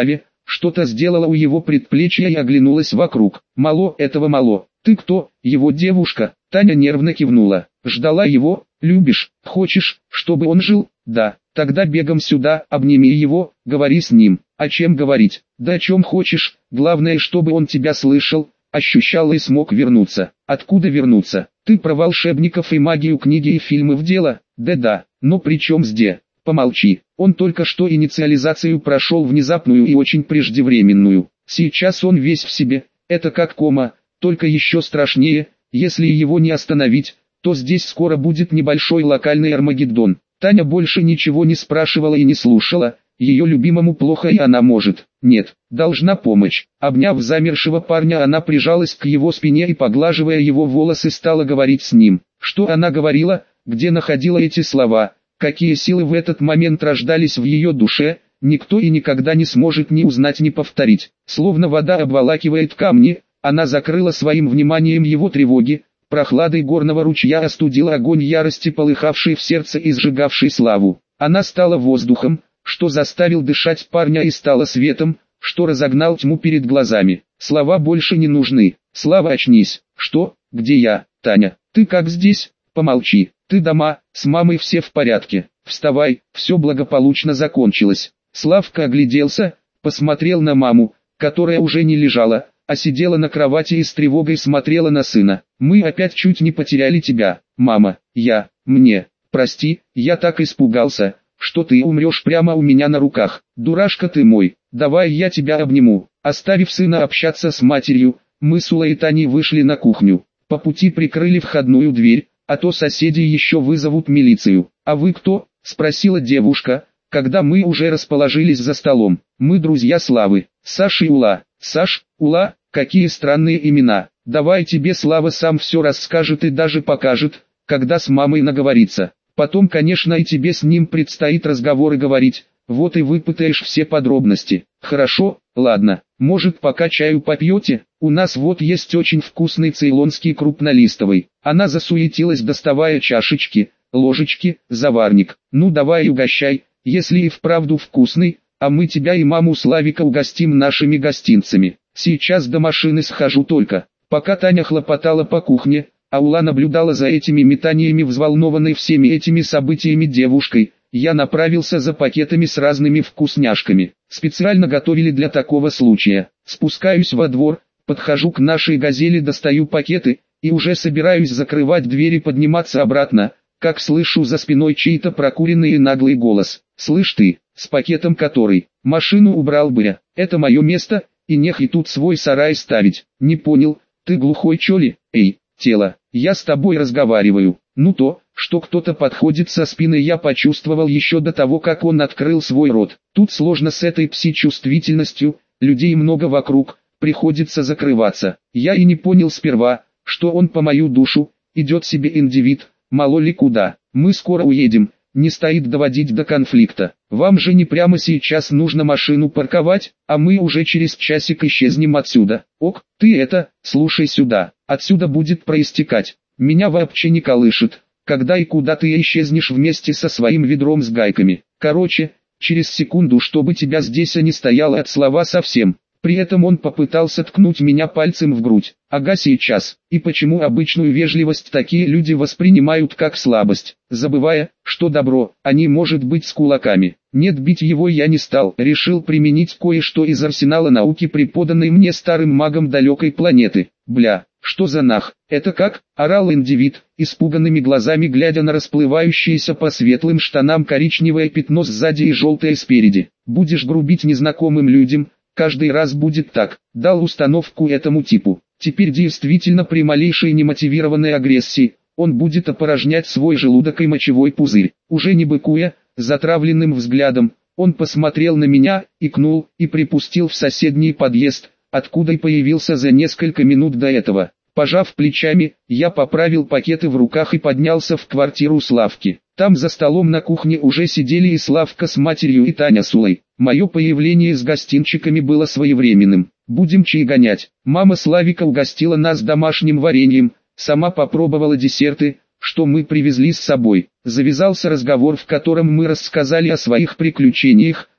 что-то сделала у его предплечья и оглянулась вокруг. «Мало, этого мало. Ты кто, его девушка?» Таня нервно кивнула. «Ждала его? Любишь? Хочешь, чтобы он жил?» «Да». «Тогда бегом сюда, обними его, говори с ним». «О чем говорить?» «Да о чем хочешь, главное, чтобы он тебя слышал, ощущал и смог вернуться». «Откуда вернуться? Ты про волшебников и магию, книги и фильмы в дело?» «Да-да, но при чем здесь?» «Помолчи, он только что инициализацию прошел, внезапную и очень преждевременную. Сейчас он весь в себе, это как кома, только еще страшнее. Если его не остановить, то здесь скоро будет небольшой локальный Армагеддон». Таня больше ничего не спрашивала и не слушала, ее любимому плохо и она может, нет, должна помочь. Обняв замершего парня, она прижалась к его спине и, поглаживая его волосы, стала говорить с ним. Что она говорила, где находила эти слова, какие силы в этот момент рождались в ее душе, никто и никогда не сможет ни узнать, ни повторить. Словно вода обволакивает камни, она закрыла своим вниманием его тревоги, прохладой горного ручья остудила огонь ярости, полыхавший в сердце и сжигавший славу. Она стала воздухом, что заставил дышать парня, и стала светом, что разогнал тьму перед глазами. Слова больше не нужны. Слава, очнись. Что? Где я? Таня, ты как здесь? Помолчи. Ты дома, с мамой все в порядке. Вставай, все благополучно закончилось. Славка огляделся, посмотрел на маму, которая уже не лежала, а сидела на кровати и с тревогой смотрела на сына. «Мы опять чуть не потеряли тебя, мама. Я, мне, прости, я так испугался, что ты умрешь прямо у меня на руках. Дурашка ты мой, давай я тебя обниму». Оставив сына общаться с матерью, мы с Улой и Таней вышли на кухню. По пути прикрыли входную дверь, а то соседи еще вызовут милицию. «А вы кто?» – спросила девушка, когда мы уже расположились за столом. «Мы друзья Славы, Саша и Ула». «Саш, Ула, какие странные имена. Давай тебе Слава сам все расскажет и даже покажет, когда с мамой наговорится. Потом, конечно, и тебе с ним предстоит разговоры говорить, вот и выпытаешь все подробности». «Хорошо, ладно, может, пока чаю попьете? У нас вот есть очень вкусный цейлонский крупнолистовый». Она засуетилась, доставая чашечки, ложечки, заварник. «Ну давай угощай, если и вправду вкусный, а мы тебя и маму Славика угостим нашими гостинцами. Сейчас до машины схожу только». Пока Таня хлопотала по кухне, а Ула наблюдала за этими метаниями, взволнованной всеми этими событиями девушкой, я направился за пакетами с разными вкусняшками. Специально готовили для такого случая. Спускаюсь во двор, подхожу к нашей «Газели», достаю пакеты, и уже собираюсь закрывать дверь и подниматься обратно, как слышу за спиной чей-то прокуренный и наглый голос. «Слышь ты, с пакетом который, машину убрал бы я, это мое место, и нех и тут свой сарай ставить». «Не понял, ты глухой чё ли? Эй, тело, я с тобой разговариваю». Ну то, что кто-то подходит со спины, я почувствовал еще до того, как он открыл свой рот. Тут сложно с этой пси-чувствительностью, людей много вокруг, приходится закрываться. Я и не понял сперва, что он по мою душу, идет себе индивид, мало ли куда. Мы скоро уедем, не стоит доводить до конфликта. Вам же не прямо сейчас нужно машину парковать, а мы уже через часик исчезнем отсюда. Ок, ты это, слушай сюда, отсюда будет проистекать. Меня вообще не колышет, когда и куда ты исчезнешь вместе со своим ведром с гайками. Короче, через секунду, чтобы тебя здесь не стояло от слова совсем. При этом он попытался ткнуть меня пальцем в грудь. Ага, сейчас. И почему обычную вежливость такие люди воспринимают как слабость, забывая, что добро, они может быть с кулаками. Нет, бить его я не стал, решил применить кое-что из арсенала науки, преподанной мне старым магом далекой планеты. Бля, что за нах? Это как? Орал индивид, испуганными глазами глядя на расплывающееся по светлым штанам коричневое пятно сзади и желтое спереди. Будешь грубить незнакомым людям, каждый раз будет так. Дал установку этому типу. Теперь действительно при малейшей немотивированной агрессии, он будет опорожнять свой желудок и мочевой пузырь. Уже не быкуя, затравленным взглядом, он посмотрел на меня, икнул и припустил в соседний подъезд, откуда и появился за несколько минут до этого. Пожав плечами, я поправил пакеты в руках и поднялся в квартиру Славки. Там за столом на кухне уже сидели и Славка с матерью, и Таня с Улой. Мое появление с гостинчиками было своевременным. Будем чай гонять. Мама Славика угостила нас домашним вареньем, сама попробовала десерты, что мы привезли с собой. Завязался разговор, в котором мы рассказали о своих приключениях,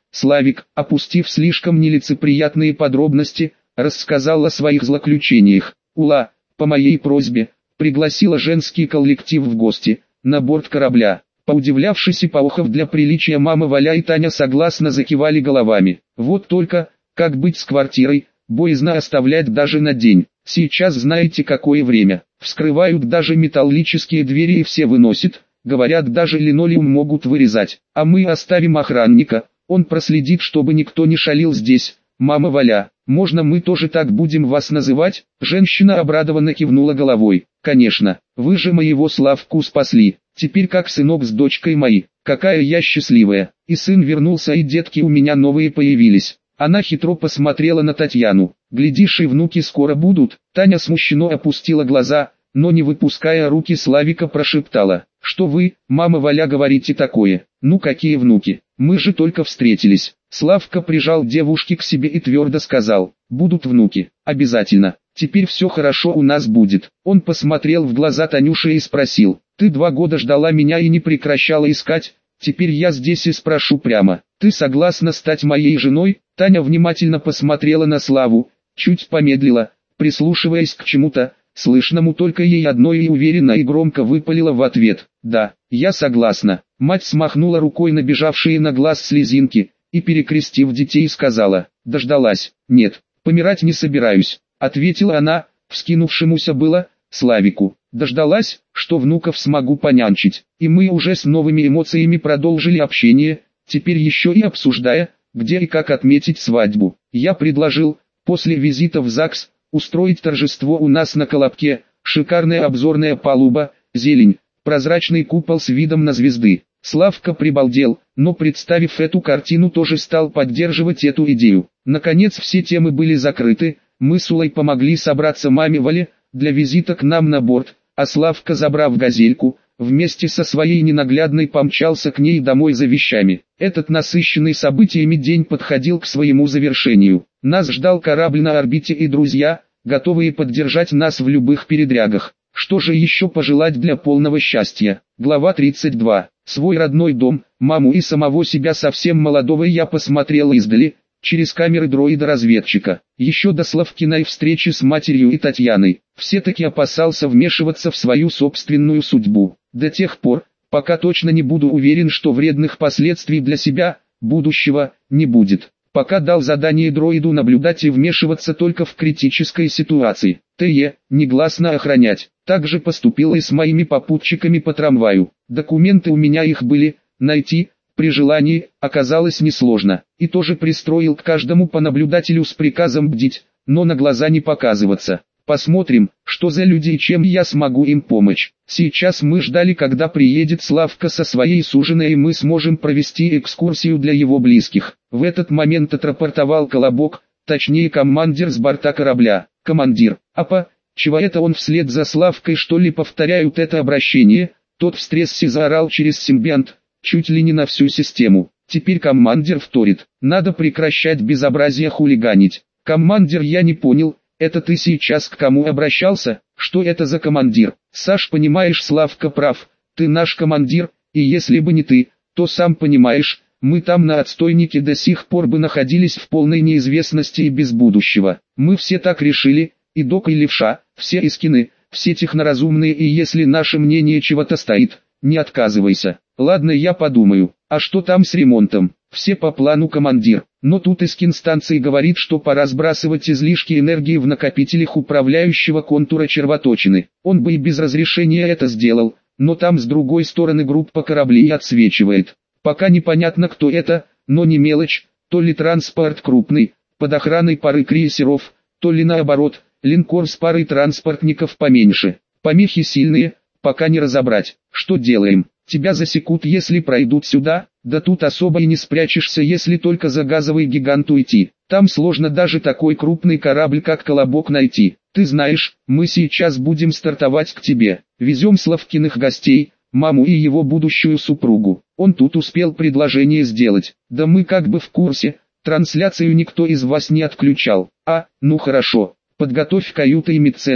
Славик, опустив слишком нелицеприятные подробности, рассказал о своих злоключениях. Ула, по моей просьбе, пригласила женский коллектив в гости, на борт корабля. Поудивлявшись и поохав для приличия, мама Валя и Таня согласно закивали головами. Вот только, как быть с квартирой, боязно оставлять даже на день. Сейчас знаете какое время. Вскрывают даже металлические двери и все выносят. Говорят, даже линолеум могут вырезать. А мы оставим охранника. Он проследит, чтобы никто не шалил здесь. Мама Валя, можно мы тоже так будем вас называть? Женщина обрадованно кивнула головой. Конечно, вы же моего Славку спасли. Теперь как сынок с дочкой мои. Какая я счастливая. И сын вернулся, и детки у меня новые появились. Она хитро посмотрела на Татьяну. Глядишь, и внуки скоро будут. Таня смущенно опустила глаза, но не выпуская руки Славика, прошептала: что вы, мама Валя, говорите такое? Ну какие внуки? Мы же только встретились. Славка прижал девушки к себе и твердо сказал: будут внуки, обязательно. Теперь все хорошо у нас будет. Он посмотрел в глаза Танюше и спросил: ты два года ждала меня и не прекращала искать, теперь я здесь и спрошу прямо: ты согласна стать моей женой? Таня внимательно посмотрела на Славу, чуть помедлила, прислушиваясь к чему-то, слышному только ей одной, и уверенно и громко выпалила в ответ: да, я согласна. Мать смахнула рукой набежавшие на глаз слезинки, и, перекрестив детей, сказала: дождалась. Нет, помирать не собираюсь, ответила она, вскинувшемуся было Славику. Дождалась, что внуков смогу понянчить. И мы уже с новыми эмоциями продолжили общение, теперь еще и обсуждая, где и как отметить свадьбу. Я предложил, после визита в ЗАГС, устроить торжество у нас на Колобке, шикарная обзорная палуба, зелень, прозрачный купол с видом на звезды. Славка прибалдел, но, представив эту картину, тоже стал поддерживать эту идею. Наконец все темы были закрыты, мы с Улой помогли собраться маме Вале для визита к нам на борт, а Славка, забрав газельку, вместе со своей ненаглядной помчался к ней домой за вещами. Этот насыщенный событиями день подходил к своему завершению. Нас ждал корабль на орбите и друзья, готовые поддержать нас в любых передрягах. Что же еще пожелать для полного счастья? Глава тридцать два. Свой родной дом, маму и самого себя совсем молодого я посмотрел издали, через камеры дроида-разведчика. Еще до Славкиной встречи с матерью и Татьяной, все-таки опасался вмешиваться в свою собственную судьбу. До тех пор, пока точно не буду уверен, что вредных последствий для себя, будущего, не будет. Пока дал задание дроиду наблюдать и вмешиваться только в критической ситуации. ТЕ, негласно охранять. Так же поступил и с моими попутчиками по трамваю. Документы у меня их были, найти, при желании, оказалось несложно. И тоже пристроил к каждому по наблюдателю с приказом бдить, но на глаза не показываться. Посмотрим, что за люди и чем я смогу им помочь. Сейчас мы ждали, когда приедет Славка со своей суженой, и мы сможем провести экскурсию для его близких. В этот момент отрапортовал Колобок, точнее командир с борта корабля. Командир, апа, чего это он вслед за Славкой что ли повторяют это обращение? Тот в стрессе заорал через симбиант, чуть ли не на всю систему. Теперь командир вторит: надо прекращать безобразие, хулиганить. Командир, я не понял. Это ты сейчас к кому обращался? Что это за командир? Саш, понимаешь, Славка прав, ты наш командир, и если бы не ты, то сам понимаешь, мы там на отстойнике до сих пор бы находились в полной неизвестности и без будущего. Мы все так решили, и Док, и Левша, все Искины, все техноразумные, и если наше мнение чего-то стоит, не отказывайся. Ладно, я подумаю. А что там с ремонтом? Все по плану, командир. Но тут Искин станции говорит, что пора сбрасывать излишки энергии в накопителях управляющего контура червоточины. Он бы и без разрешения это сделал, но там с другой стороны группа кораблей отсвечивает. Пока непонятно, кто это, но не мелочь, то ли транспорт крупный, под охраной пары крейсеров, то ли наоборот, линкор с парой транспортников поменьше. Помехи сильные, пока не разобрать. Что делаем? Тебя засекут, если пройдут сюда, да тут особо и не спрячешься, если только за газовый гигант уйти. Там сложно даже такой крупный корабль, как Колобок, найти. Ты знаешь, мы сейчас будем стартовать к тебе. Везем Славкиных гостей, маму и его будущую супругу. Он тут успел предложение сделать. Да мы как бы в курсе, трансляцию никто из вас не отключал. А, ну хорошо, подготовь каюты и медцентр,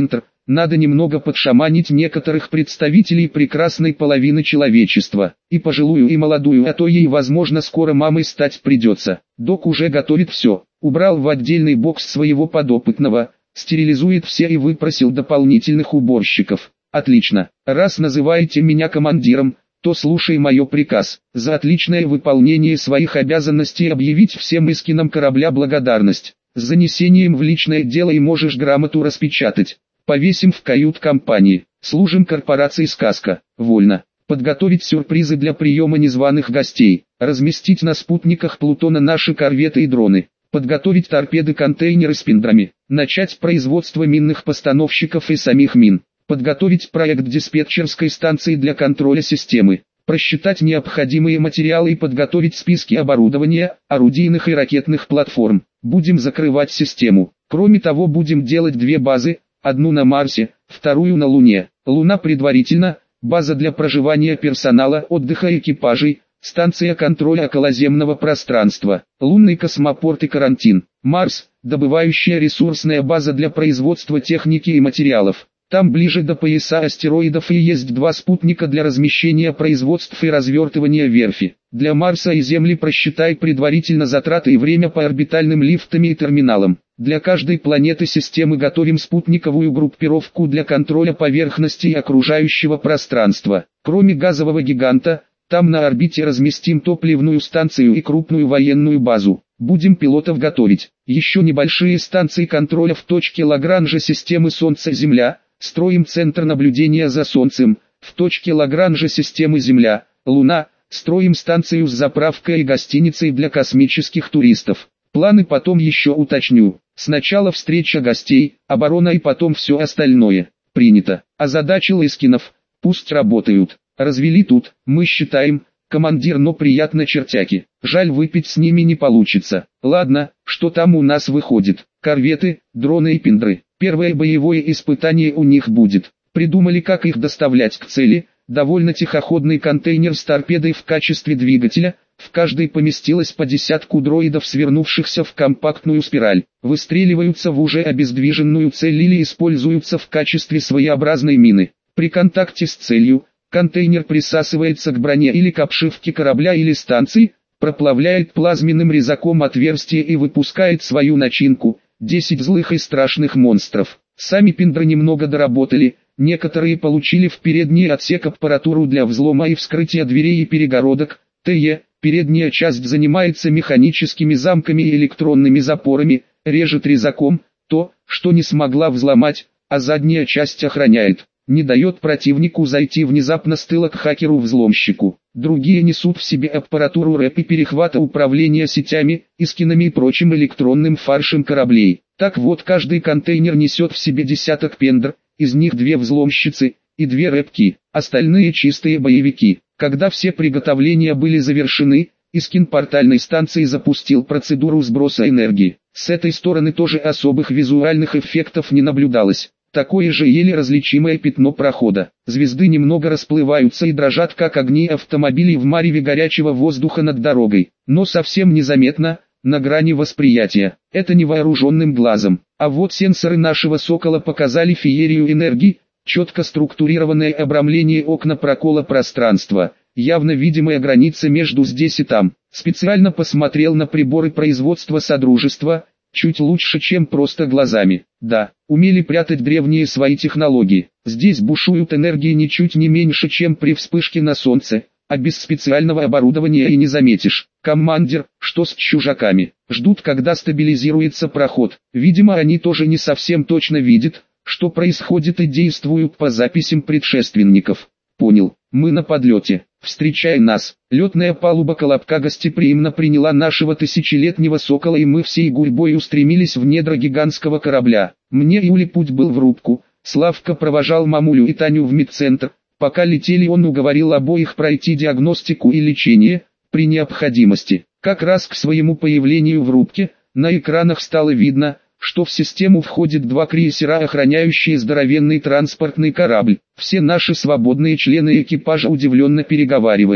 надо немного подшаманить некоторых представителей прекрасной половины человечества, и пожилую, и молодую, а то ей, возможно, скоро мамой стать придется. Док уже готовит все, убрал в отдельный бокс своего подопытного, стерилизует все и выпросил дополнительных уборщиков. Отлично, раз называете меня командиром, то слушай мое приказ. За отличное выполнение своих обязанностей объявить всем эскинам корабля благодарность. С занесением в личное дело и можешь грамоту распечатать. Повесим в кают-компании. Служим корпорации «Сказка». Вольно. Подготовить сюрпризы для приема незваных гостей. Разместить на спутниках Плутона наши корветы и дроны. Подготовить торпеды-контейнеры с пиндрами. Начать производство минных постановщиков и самих мин. Подготовить проект диспетчерской станции для контроля системы. Просчитать необходимые материалы и подготовить списки оборудования, орудийных и ракетных платформ. Будем закрывать систему. Кроме того, будем делать две базы, одну на Марсе, вторую на Луне. Луна предварительно, база для проживания персонала, отдыха экипажей, станция контроля околоземного пространства, лунный космопорт и карантин. Марс, добывающая ресурсная база для производства техники и материалов. Там ближе до пояса астероидов и есть два спутника для размещения производств и развертывания верфи. Для Марса и Земли просчитай предварительно затраты и время по орбитальным лифтам и терминалам. Для каждой планеты системы готовим спутниковую группировку для контроля поверхности и окружающего пространства. Кроме газового гиганта, там на орбите разместим топливную станцию и крупную военную базу. Будем пилотов готовить. Еще небольшие станции контроля в точке Лагранжа системы Солнце-Земля. Строим центр наблюдения за Солнцем, в точке Лагранжа системы Земля, Луна, строим станцию с заправкой и гостиницей для космических туристов. Планы потом еще уточню. Сначала встреча гостей, оборона и потом все остальное. Принято. Озадачил эскинов, пусть работают. Развели тут, мы считаем, командир, но приятно чертяки. Жаль, выпить с ними не получится. Ладно, что там у нас выходит? Корветы, дроны и пиндры. Первое боевое испытание у них будет. Придумали, как их доставлять к цели. Довольно тихоходный контейнер с торпедой в качестве двигателя. В каждой поместилось по десятку дроидов, свернувшихся в компактную спираль. Выстреливаются в уже обездвиженную цель или используются в качестве своеобразной мины. При контакте с целью, контейнер присасывается к броне или к обшивке корабля или станции, проплавляет плазменным резаком отверстие и выпускает свою начинку. десять злых и страшных монстров. Сами пиндры немного доработали, некоторые получили в передний отсек аппаратуру для взлома и вскрытия дверей и перегородок. ТЕ, передняя часть занимается механическими замками и электронными запорами, режет резаком то, что не смогла взломать, а задняя часть охраняет. Не дает противнику зайти внезапно с тыла к хакеру-взломщику. Другие несут в себе аппаратуру рэп и перехвата управления сетями, эскинами и прочим электронным фаршем кораблей. Так вот, каждый контейнер несет в себе десяток пендр, из них две взломщицы и две рэпки, остальные чистые боевики. Когда все приготовления были завершены, эскин портальной станции запустил процедуру сброса энергии. С этой стороны тоже особых визуальных эффектов не наблюдалось. Такое же еле различимое пятно прохода. Звезды немного расплываются и дрожат, как огни автомобилей в мареве горячего воздуха над дорогой. Но совсем незаметно, на грани восприятия. Это невооруженным глазом. А вот сенсоры нашего «Сокола» показали феерию энергии, четко структурированное обрамление окна прокола пространства, явно видимая граница между здесь и там. Специально посмотрел на приборы производства Содружества, чуть лучше, чем просто глазами. Да, умели прятать древние свои технологии. Здесь бушуют энергии ничуть не меньше, чем при вспышке на Солнце, а без специального оборудования и не заметишь. Командир, что с чужаками? Ждут, когда стабилизируется проход. Видимо, они тоже не совсем точно видят, что происходит, и действуют по записям предшественников. Понял, мы на подлете. Встречай нас. Летная палуба Колобка гостеприимно приняла нашего тысячелетнего «Сокола», и мы всей гурьбой устремились в недра гигантского корабля. Мне и Юле путь был в рубку. Славка провожал мамулю и Таню в медцентр. Пока летели, он уговорил обоих пройти диагностику и лечение, при необходимости. Как раз к своему появлению в рубке, на экранах стало видно, что в систему входит два крейсера, охраняющие здоровенный транспортный корабль. Все наши свободные члены экипажа удивленно переговаривались.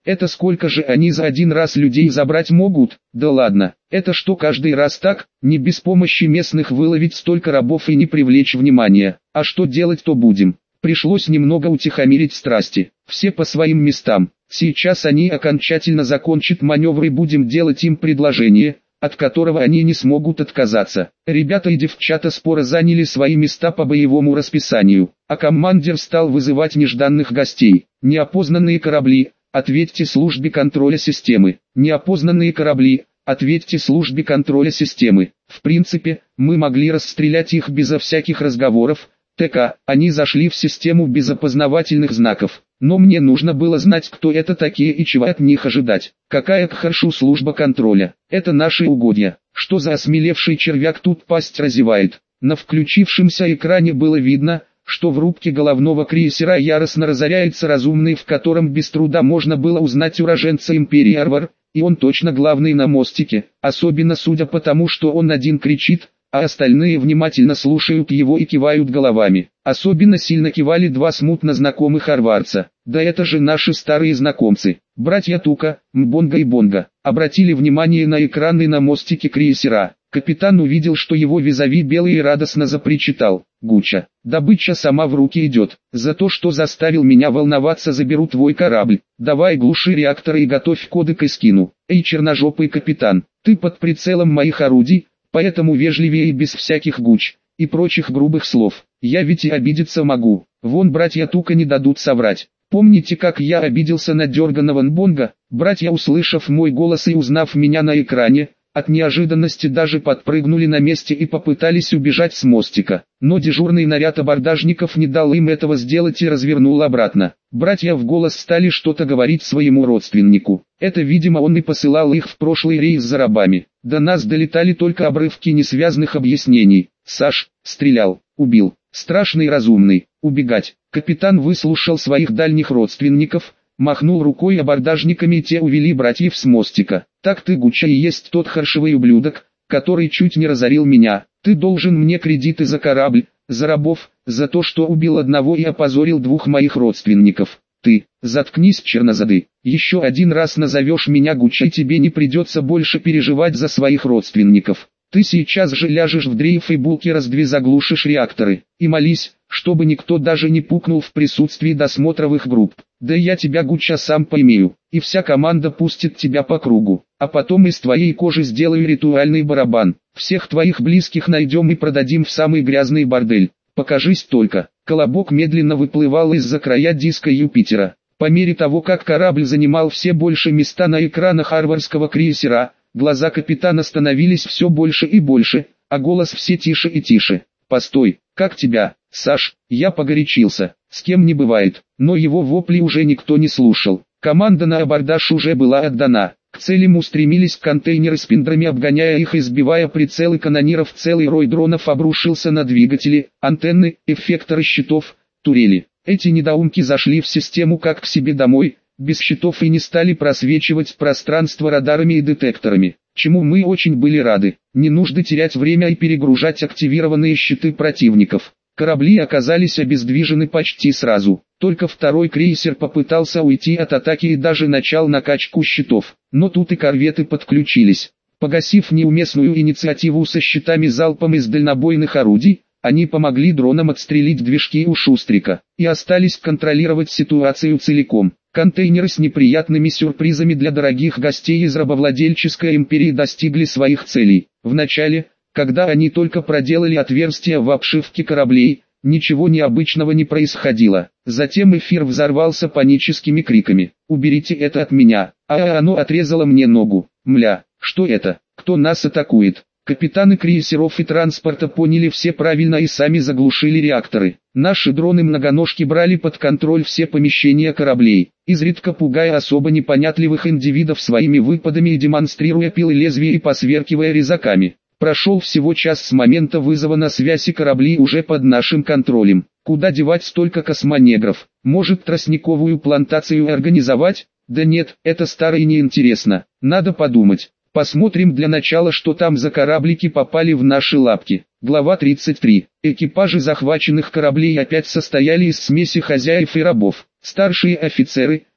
Это сколько же они за один раз людей забрать могут? Да ладно, это что каждый раз так? Не без помощи местных выловить столько рабов и не привлечь внимания. А что делать то будем? Пришлось немного утихомирить страсти. Все по своим местам. Сейчас они окончательно закончат маневр и будем делать им предложение, от которого они не смогут отказаться. Ребята и девчата споро заняли свои места по боевому расписанию, а командир стал вызывать нежданных гостей. Неопознанные корабли, ответьте службе контроля системы. Неопознанные корабли, ответьте службе контроля системы. В принципе, мы могли расстрелять их безо всяких разговоров. ТК, они зашли в систему без опознавательных знаков. Но мне нужно было знать, кто это такие и чего от них ожидать. Какая к харшу служба контроля? Это наши угодья. Что за осмелевший червяк тут пасть разевает? На включившемся экране было видно, что в рубке головного крейсера яростно разоряется разумный, в котором без труда можно было узнать уроженца Империи Арвар, и он точно главный на мостике, особенно судя по тому, что он один кричит, а остальные внимательно слушают его и кивают головами. Особенно сильно кивали два смутно знакомых арварца. Да это же наши старые знакомцы, братья Тука, Мбонга и Бонга. Обратили внимание на экраны на мостике крейсера. Капитан увидел, что его визави белый и радостно запричитал: «Гуча, добыча сама в руки идет. За то, что заставил меня волноваться, заберу твой корабль. Давай глуши реакторы и готовь коды к эскину. Эй, черножопый капитан, ты под прицелом моих орудий, поэтому вежливее и без всяких гуч и прочих грубых слов. Я ведь и обидеться могу. Вон братья Тука не дадут соврать. Помните, как я обиделся на дерганого Нбонга?» Братья, услышав мой голос и узнав меня на экране, от неожиданности даже подпрыгнули на месте и попытались убежать с мостика. Но дежурный наряд абордажников не дал им этого сделать и развернул обратно. Братья в голос стали что-то говорить своему родственнику. Это, видимо, он и посылал их в прошлый рейс за рабами. До нас долетали только обрывки несвязных объяснений. Саш, стрелял, убил, страшный разумный, убегать. Капитан выслушал своих дальних родственников, махнул рукой абордажниками, и те увели братьев с мостика. «Так ты, Гуча, и есть тот харшевый ублюдок, который чуть не разорил меня. Ты должен мне кредиты за корабль, за рабов, за то, что убил одного и опозорил двух моих родственников. Ты, заткнись, чернозады, еще один раз назовешь меня Гуча, и тебе не придется больше переживать за своих родственников. Ты сейчас же ляжешь в дрейф и булки раз-две заглушишь реакторы, и молись, чтобы никто даже не пукнул в присутствии досмотровых групп. Да я тебя, Гуча, сам поимею, и вся команда пустит тебя по кругу, а потом из твоей кожи сделаю ритуальный барабан. Всех твоих близких найдем и продадим в самый грязный бордель. Покажись только». Колобок медленно выплывал из-за края диска Юпитера. По мере того, как корабль занимал все больше места на экранах арварского крейсера, глаза капитана становились все больше и больше, а голос все тише и тише. «Постой, как тебя, Саш?» Я погорячился, с кем не бывает, но его вопли уже никто не слушал. Команда на абордаж уже была отдана. К целям устремились контейнеры с пиндрами, обгоняя их и сбивая прицелы канониров. Целый рой дронов обрушился на двигатели, антенны, эффекторы щитов, турели. Эти недоумки зашли в систему как к себе домой, без щитов, и не стали просвечивать пространство радарами и детекторами, чему мы очень были рады. Не нужно терять время и перегружать активированные щиты противников. Корабли оказались обездвижены почти сразу. Только второй крейсер попытался уйти от атаки и даже начал накачку щитов. Но тут и корветы подключились. Погасив неуместную инициативу со щитами залпом из дальнобойных орудий, они помогли дронам отстрелить движки у Шустрика и остались контролировать ситуацию целиком. Контейнеры с неприятными сюрпризами для дорогих гостей из рабовладельческой империи достигли своих целей. Вначале, когда они только проделали отверстия в обшивке кораблей, ничего необычного не происходило. Затем эфир взорвался паническими криками: «Уберите это от меня! А оно отрезало мне ногу! Мля, что это? Кто нас атакует?» Капитаны крейсеров и транспорта поняли все правильно и сами заглушили реакторы. Наши дроны-многоножки брали под контроль все помещения кораблей, изредка пугая особо непонятливых индивидов своими выпадами и демонстрируя пилы лезвия и посверкивая резаками. Прошел всего час с момента вызова на связь, и корабли уже под нашим контролем. Куда девать столько космонегров? Может, тростниковую плантацию организовать? Да нет, это старо и неинтересно. Надо подумать. Посмотрим для начала, что там за кораблики попали в наши лапки. Глава тридцать три. Экипажи захваченных кораблей опять состояли из смеси хозяев и рабов. Старшие офицеры,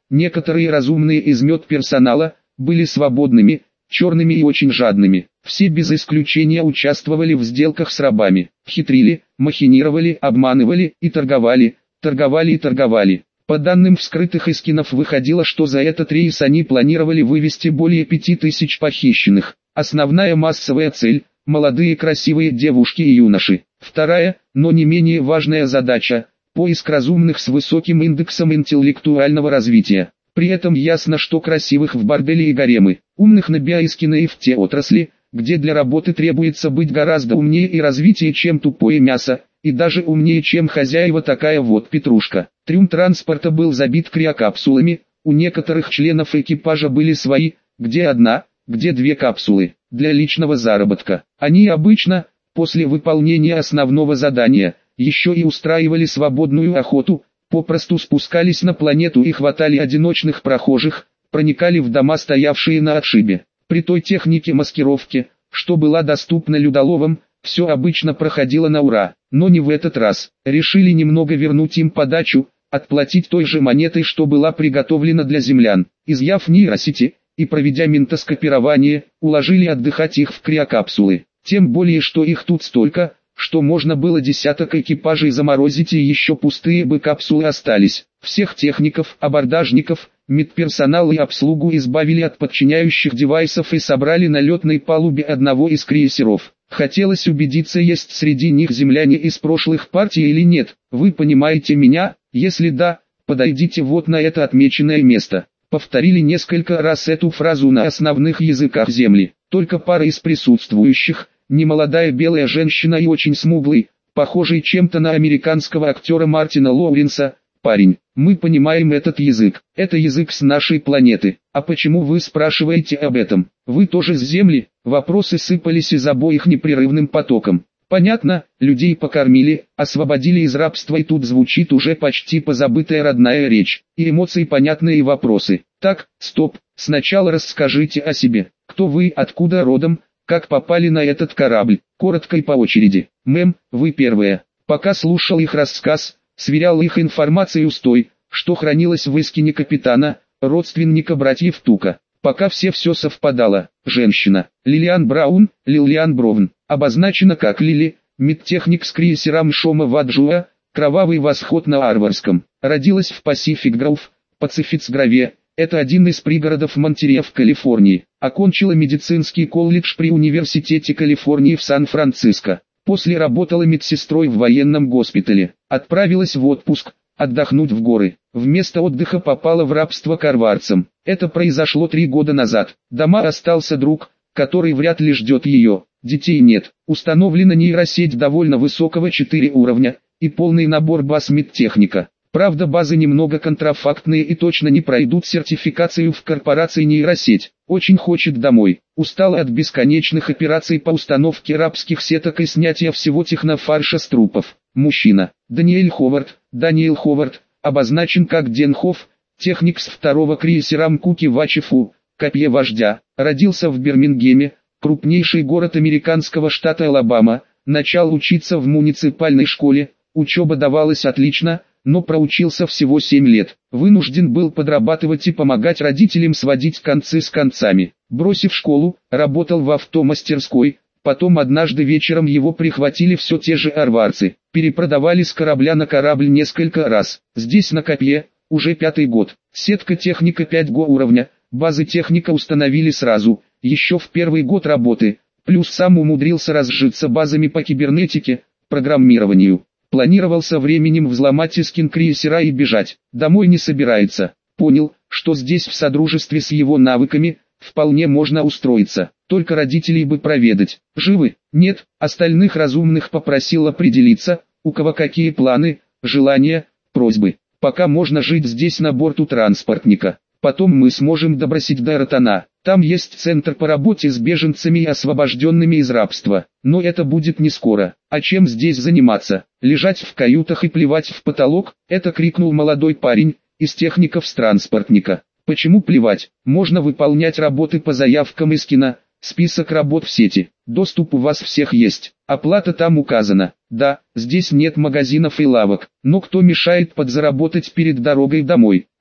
некоторые разумные из медперсонала были свободными, черными и очень жадными. Все без исключения участвовали в сделках с рабами, хитрили, махинировали, обманывали и торговали, торговали и торговали. По данным вскрытых эскинов выходило, что за этот рейс они планировали вывести более пяти тысяч похищенных. Основная массовая цель – молодые красивые девушки и юноши. Вторая, но не менее важная задача – поиск разумных с высоким индексом интеллектуального развития. При этом ясно, что красивых в борделе и гаремы, умных на биоэскины и в те отрасли, где для работы требуется быть гораздо умнее и развитее, чем тупое мясо, и даже умнее, чем хозяева такая вот петрушка. Трюм транспорта был забит криокапсулами, у некоторых членов экипажа были свои, где одна, где две капсулы, для личного заработка. Они обычно, после выполнения основного задания, еще и устраивали свободную охоту, попросту спускались на планету и хватали одиночных прохожих, проникали в дома, стоявшие на отшибе. При той технике маскировки, что была доступна людоловам, все обычно проходило на ура, но не в этот раз. Решили немного вернуть им подачу, отплатить той же монетой, что была приготовлена для землян. Изъяв нейросети и проведя ментоскопирование, уложили отдыхать их в криокапсулы. Тем более, что их тут столько, что можно было десяток экипажей заморозить, и еще пустые бы капсулы остались. Всех техников, абордажников, медперсонал и обслугу избавили от подчиняющих девайсов и собрали на летной палубе одного из крейсеров. Хотелось убедиться, есть среди них земляне из прошлых партий или нет. Вы понимаете меня? Если да, подойдите вот на это отмеченное место. Повторили несколько раз эту фразу на основных языках Земли. Только пара из присутствующих, немолодая белая женщина и очень смуглый, похожий чем-то на американского актера Мартина Лоуренса, парень. Мы понимаем этот язык. Это язык с нашей планеты. А почему вы спрашиваете об этом? Вы тоже с Земли? Вопросы сыпались из обоих непрерывным потоком. Понятно, людей покормили, освободили из рабства, и тут звучит уже почти позабытая родная речь. И эмоции понятные, и вопросы. Так, стоп, сначала расскажите о себе. Кто вы, откуда родом, как попали на этот корабль? Коротко и по очереди. Мэм, вы первая. Пока слушал их рассказ, сверял их информацию с той, что хранилось в эскине капитана, родственника братьев Тука. Пока все все совпадало. Женщина. Лилиан Браун, Лилиан Браун. Обозначена как Лили, медтехник с крейсера Мшома Ваджуа, Кровавый восход на Арварском. Родилась в Пасифик Гроув, Пацифицгрове. Это один из пригородов Монтерея в Калифорнии. Окончила медицинский колледж при Университете Калифорнии в Сан-Франциско. После работала медсестрой в военном госпитале. Отправилась в отпуск, отдохнуть в горы. Вместо отдыха попала в рабство к арварцам. Это произошло три года назад. Дома остался друг, который вряд ли ждет ее. Детей нет. Установлена нейросеть довольно высокого четыре уровня и полный набор баз медтехника. Правда, базы немного контрафактные и точно не пройдут сертификацию в корпорации нейросеть. Очень хочет домой. Устала от бесконечных операций по установке рабских сеток и снятия всего технофарша с трупов. Мужчина. Даниэль Ховард. Даниэль Ховард, обозначен как Денхоф, техник с второго крейсера Мкуки Вачифу, копье вождя. Родился в Бирмингеме, крупнейший город американского штата Алабама. Начал учиться в муниципальной школе. Учеба давалась отлично, но проучился всего семь лет. Вынужден был подрабатывать и помогать родителям сводить концы с концами. Бросив школу, работал в автомастерской. Потом однажды вечером его прихватили все те же арварцы. Перепродавали с корабля на корабль несколько раз. Здесь на копье, уже пятый год. Сетка техника пять го уровня. Базы техника установили сразу, еще в первый год работы. Плюс сам умудрился разжиться базами по кибернетике, программированию. Планировал со временем взломать эскин крейсера и бежать. Домой не собирается. Понял, что здесь в содружестве с его навыками вполне можно устроиться. Только родителей бы проведать. Живы? Нет. Остальных разумных попросил определиться, у кого какие планы, желания, просьбы. Пока можно жить здесь на борту транспортника. Потом мы сможем добросить до Ротана. Там есть центр по работе с беженцами и освобожденными из рабства. Но это будет не скоро. А чем здесь заниматься? Лежать в каютах и плевать в потолок? Это крикнул молодой парень из техников с транспортника. Почему плевать? Можно выполнять работы по заявкам эскина. Список работ в сети. Доступ у вас всех есть. Оплата там указана. Да, здесь нет магазинов и лавок. Но кто мешает подзаработать перед дорогой домой?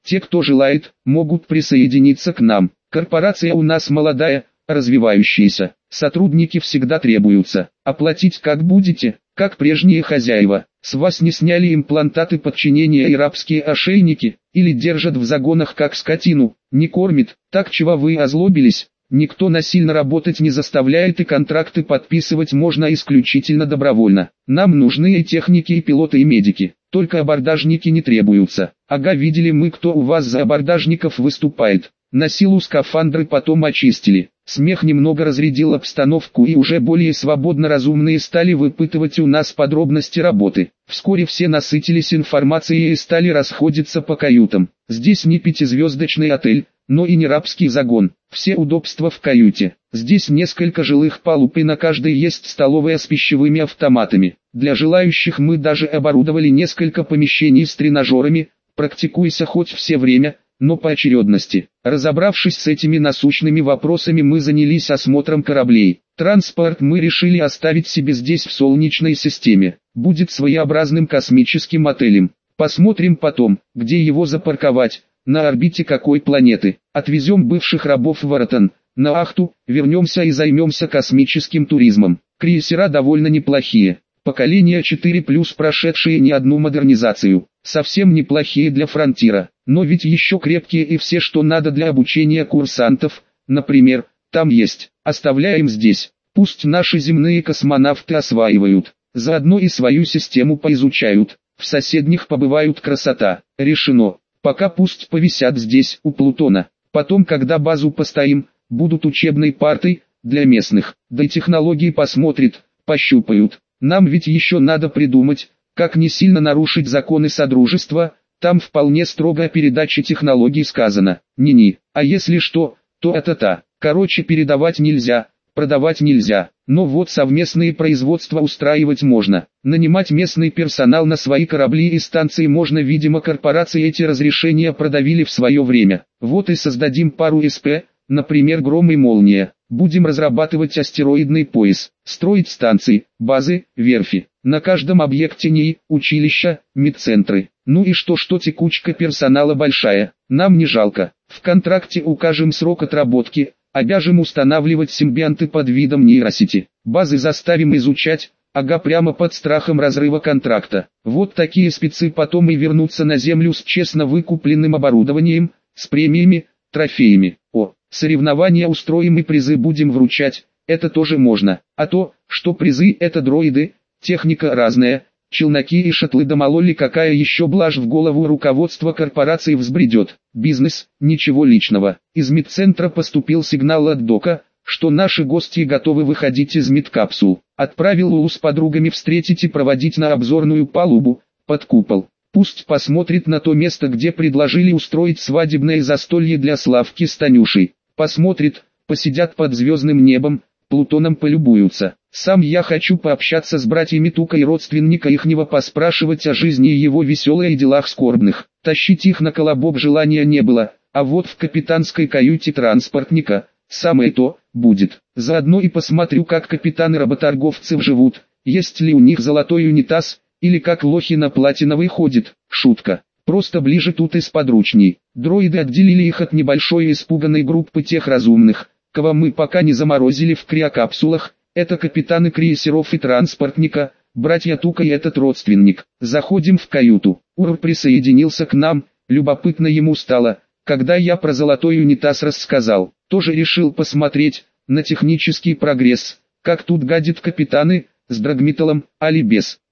Те, кто желает, могут присоединиться к нам. Корпорация у нас молодая, развивающаяся. Сотрудники всегда требуются. Оплатить как будете, как прежние хозяева. С вас не сняли имплантаты подчинения и рабские ошейники, или держат в загонах как скотину, не кормит. Так чего вы озлобились? Никто насильно работать не заставляет, и контракты подписывать можно исключительно добровольно. Нам нужны и техники, и пилоты, и медики. Только абордажники не требуются. Ага, видели мы, кто у вас за абордажников выступает. На силу скафандры потом очистили. Смех немного разрядил обстановку, и уже более свободно разумные стали выпытывать у нас подробности работы. Вскоре все насытились информацией и стали расходиться по каютам. Здесь не пятизвездочный отель, но и не рабский загон. Все удобства в каюте. Здесь несколько жилых палуб, и на каждой есть столовая с пищевыми автоматами. Для желающих мы даже оборудовали несколько помещений с тренажерами. Практикуйся хоть все время, но по очередности. Разобравшись с этими насущными вопросами, мы занялись осмотром кораблей. Транспорт мы решили оставить себе здесь, в Солнечной системе. Будет своеобразным космическим отелем. Посмотрим потом, где его запарковать, на орбите какой планеты. Отвезем бывших рабов в Аратон, на Ахту, вернемся и займемся космическим туризмом. Крейсера довольно неплохие. Поколение четыре плюс, прошедшие не одну модернизацию. Совсем неплохие для фронтира, но ведь еще крепкие и все, что надо для обучения курсантов, например, там есть. Оставляем здесь. Пусть наши земные космонавты осваивают. Заодно и свою систему поизучают. В соседних побывают. Красота. Решено. Пока пусть повисят здесь, у Плутона. Потом, когда базу поставим, будут учебной партой для местных. Да и технологии посмотрят, пощупают. Нам ведь еще надо придумать, как не сильно нарушить законы Содружества. Там вполне строго о передаче технологий сказано. Не-не, а если что, то это-то. Короче, передавать нельзя, продавать нельзя. Но вот совместные производства устраивать можно. Нанимать местный персонал на свои корабли и станции можно. Видимо, корпорации эти разрешения продавили в свое время. Вот и создадим пару СП, например, Гром и Молния. Будем разрабатывать астероидный пояс, строить станции, базы, верфи. На каждом объекте НИИ, училища, медцентры. Ну и что, что текучка персонала большая, нам не жалко. В контракте укажем срок отработки, обяжем устанавливать симбионты под видом нейросети. Базы заставим изучать, ага, прямо под страхом разрыва контракта. Вот такие спецы потом и вернутся на Землю с честно выкупленным оборудованием, с премиями, трофеями. О, соревнования устроим и призы будем вручать, это тоже можно. А то, что призы это дроиды, техника разная, челноки и шаттлы, да мало ли какая еще блажь в голову руководства корпорации взбредет. Бизнес, ничего личного. Из медцентра поступил сигнал от дока, что наши гости готовы выходить из медкапсул. Отправил Лулу с подругами встретить и проводить на обзорную палубу, под купол. Пусть посмотрит на то место, где предложили устроить свадебное застолье для Славки с Танюшей. Посмотрит, посидят под звездным небом, Плутоном полюбуются. Сам я хочу пообщаться с братьями Тука и родственника ихнего, поспрашивать о жизни его веселой и делах скорбных. Тащить их на колобок желания не было, а вот в капитанской каюте транспортника самое то будет. Заодно и посмотрю, как капитаны работорговцев живут, есть ли у них золотой унитаз, или как лохи на платиновый ходят. Шутка. Просто ближе тут и сподручней. Дроиды отделили их от небольшой испуганной группы тех разумных, кого мы пока не заморозили в криокапсулах. Это капитаны крейсеров и транспортника, братья Тука и этот родственник. Заходим в каюту. Ур присоединился к нам, любопытно ему стало, когда я про золотой унитаз рассказал. Тоже решил посмотреть на технический прогресс, как тут гадят капитаны, с драгметаллом, али без.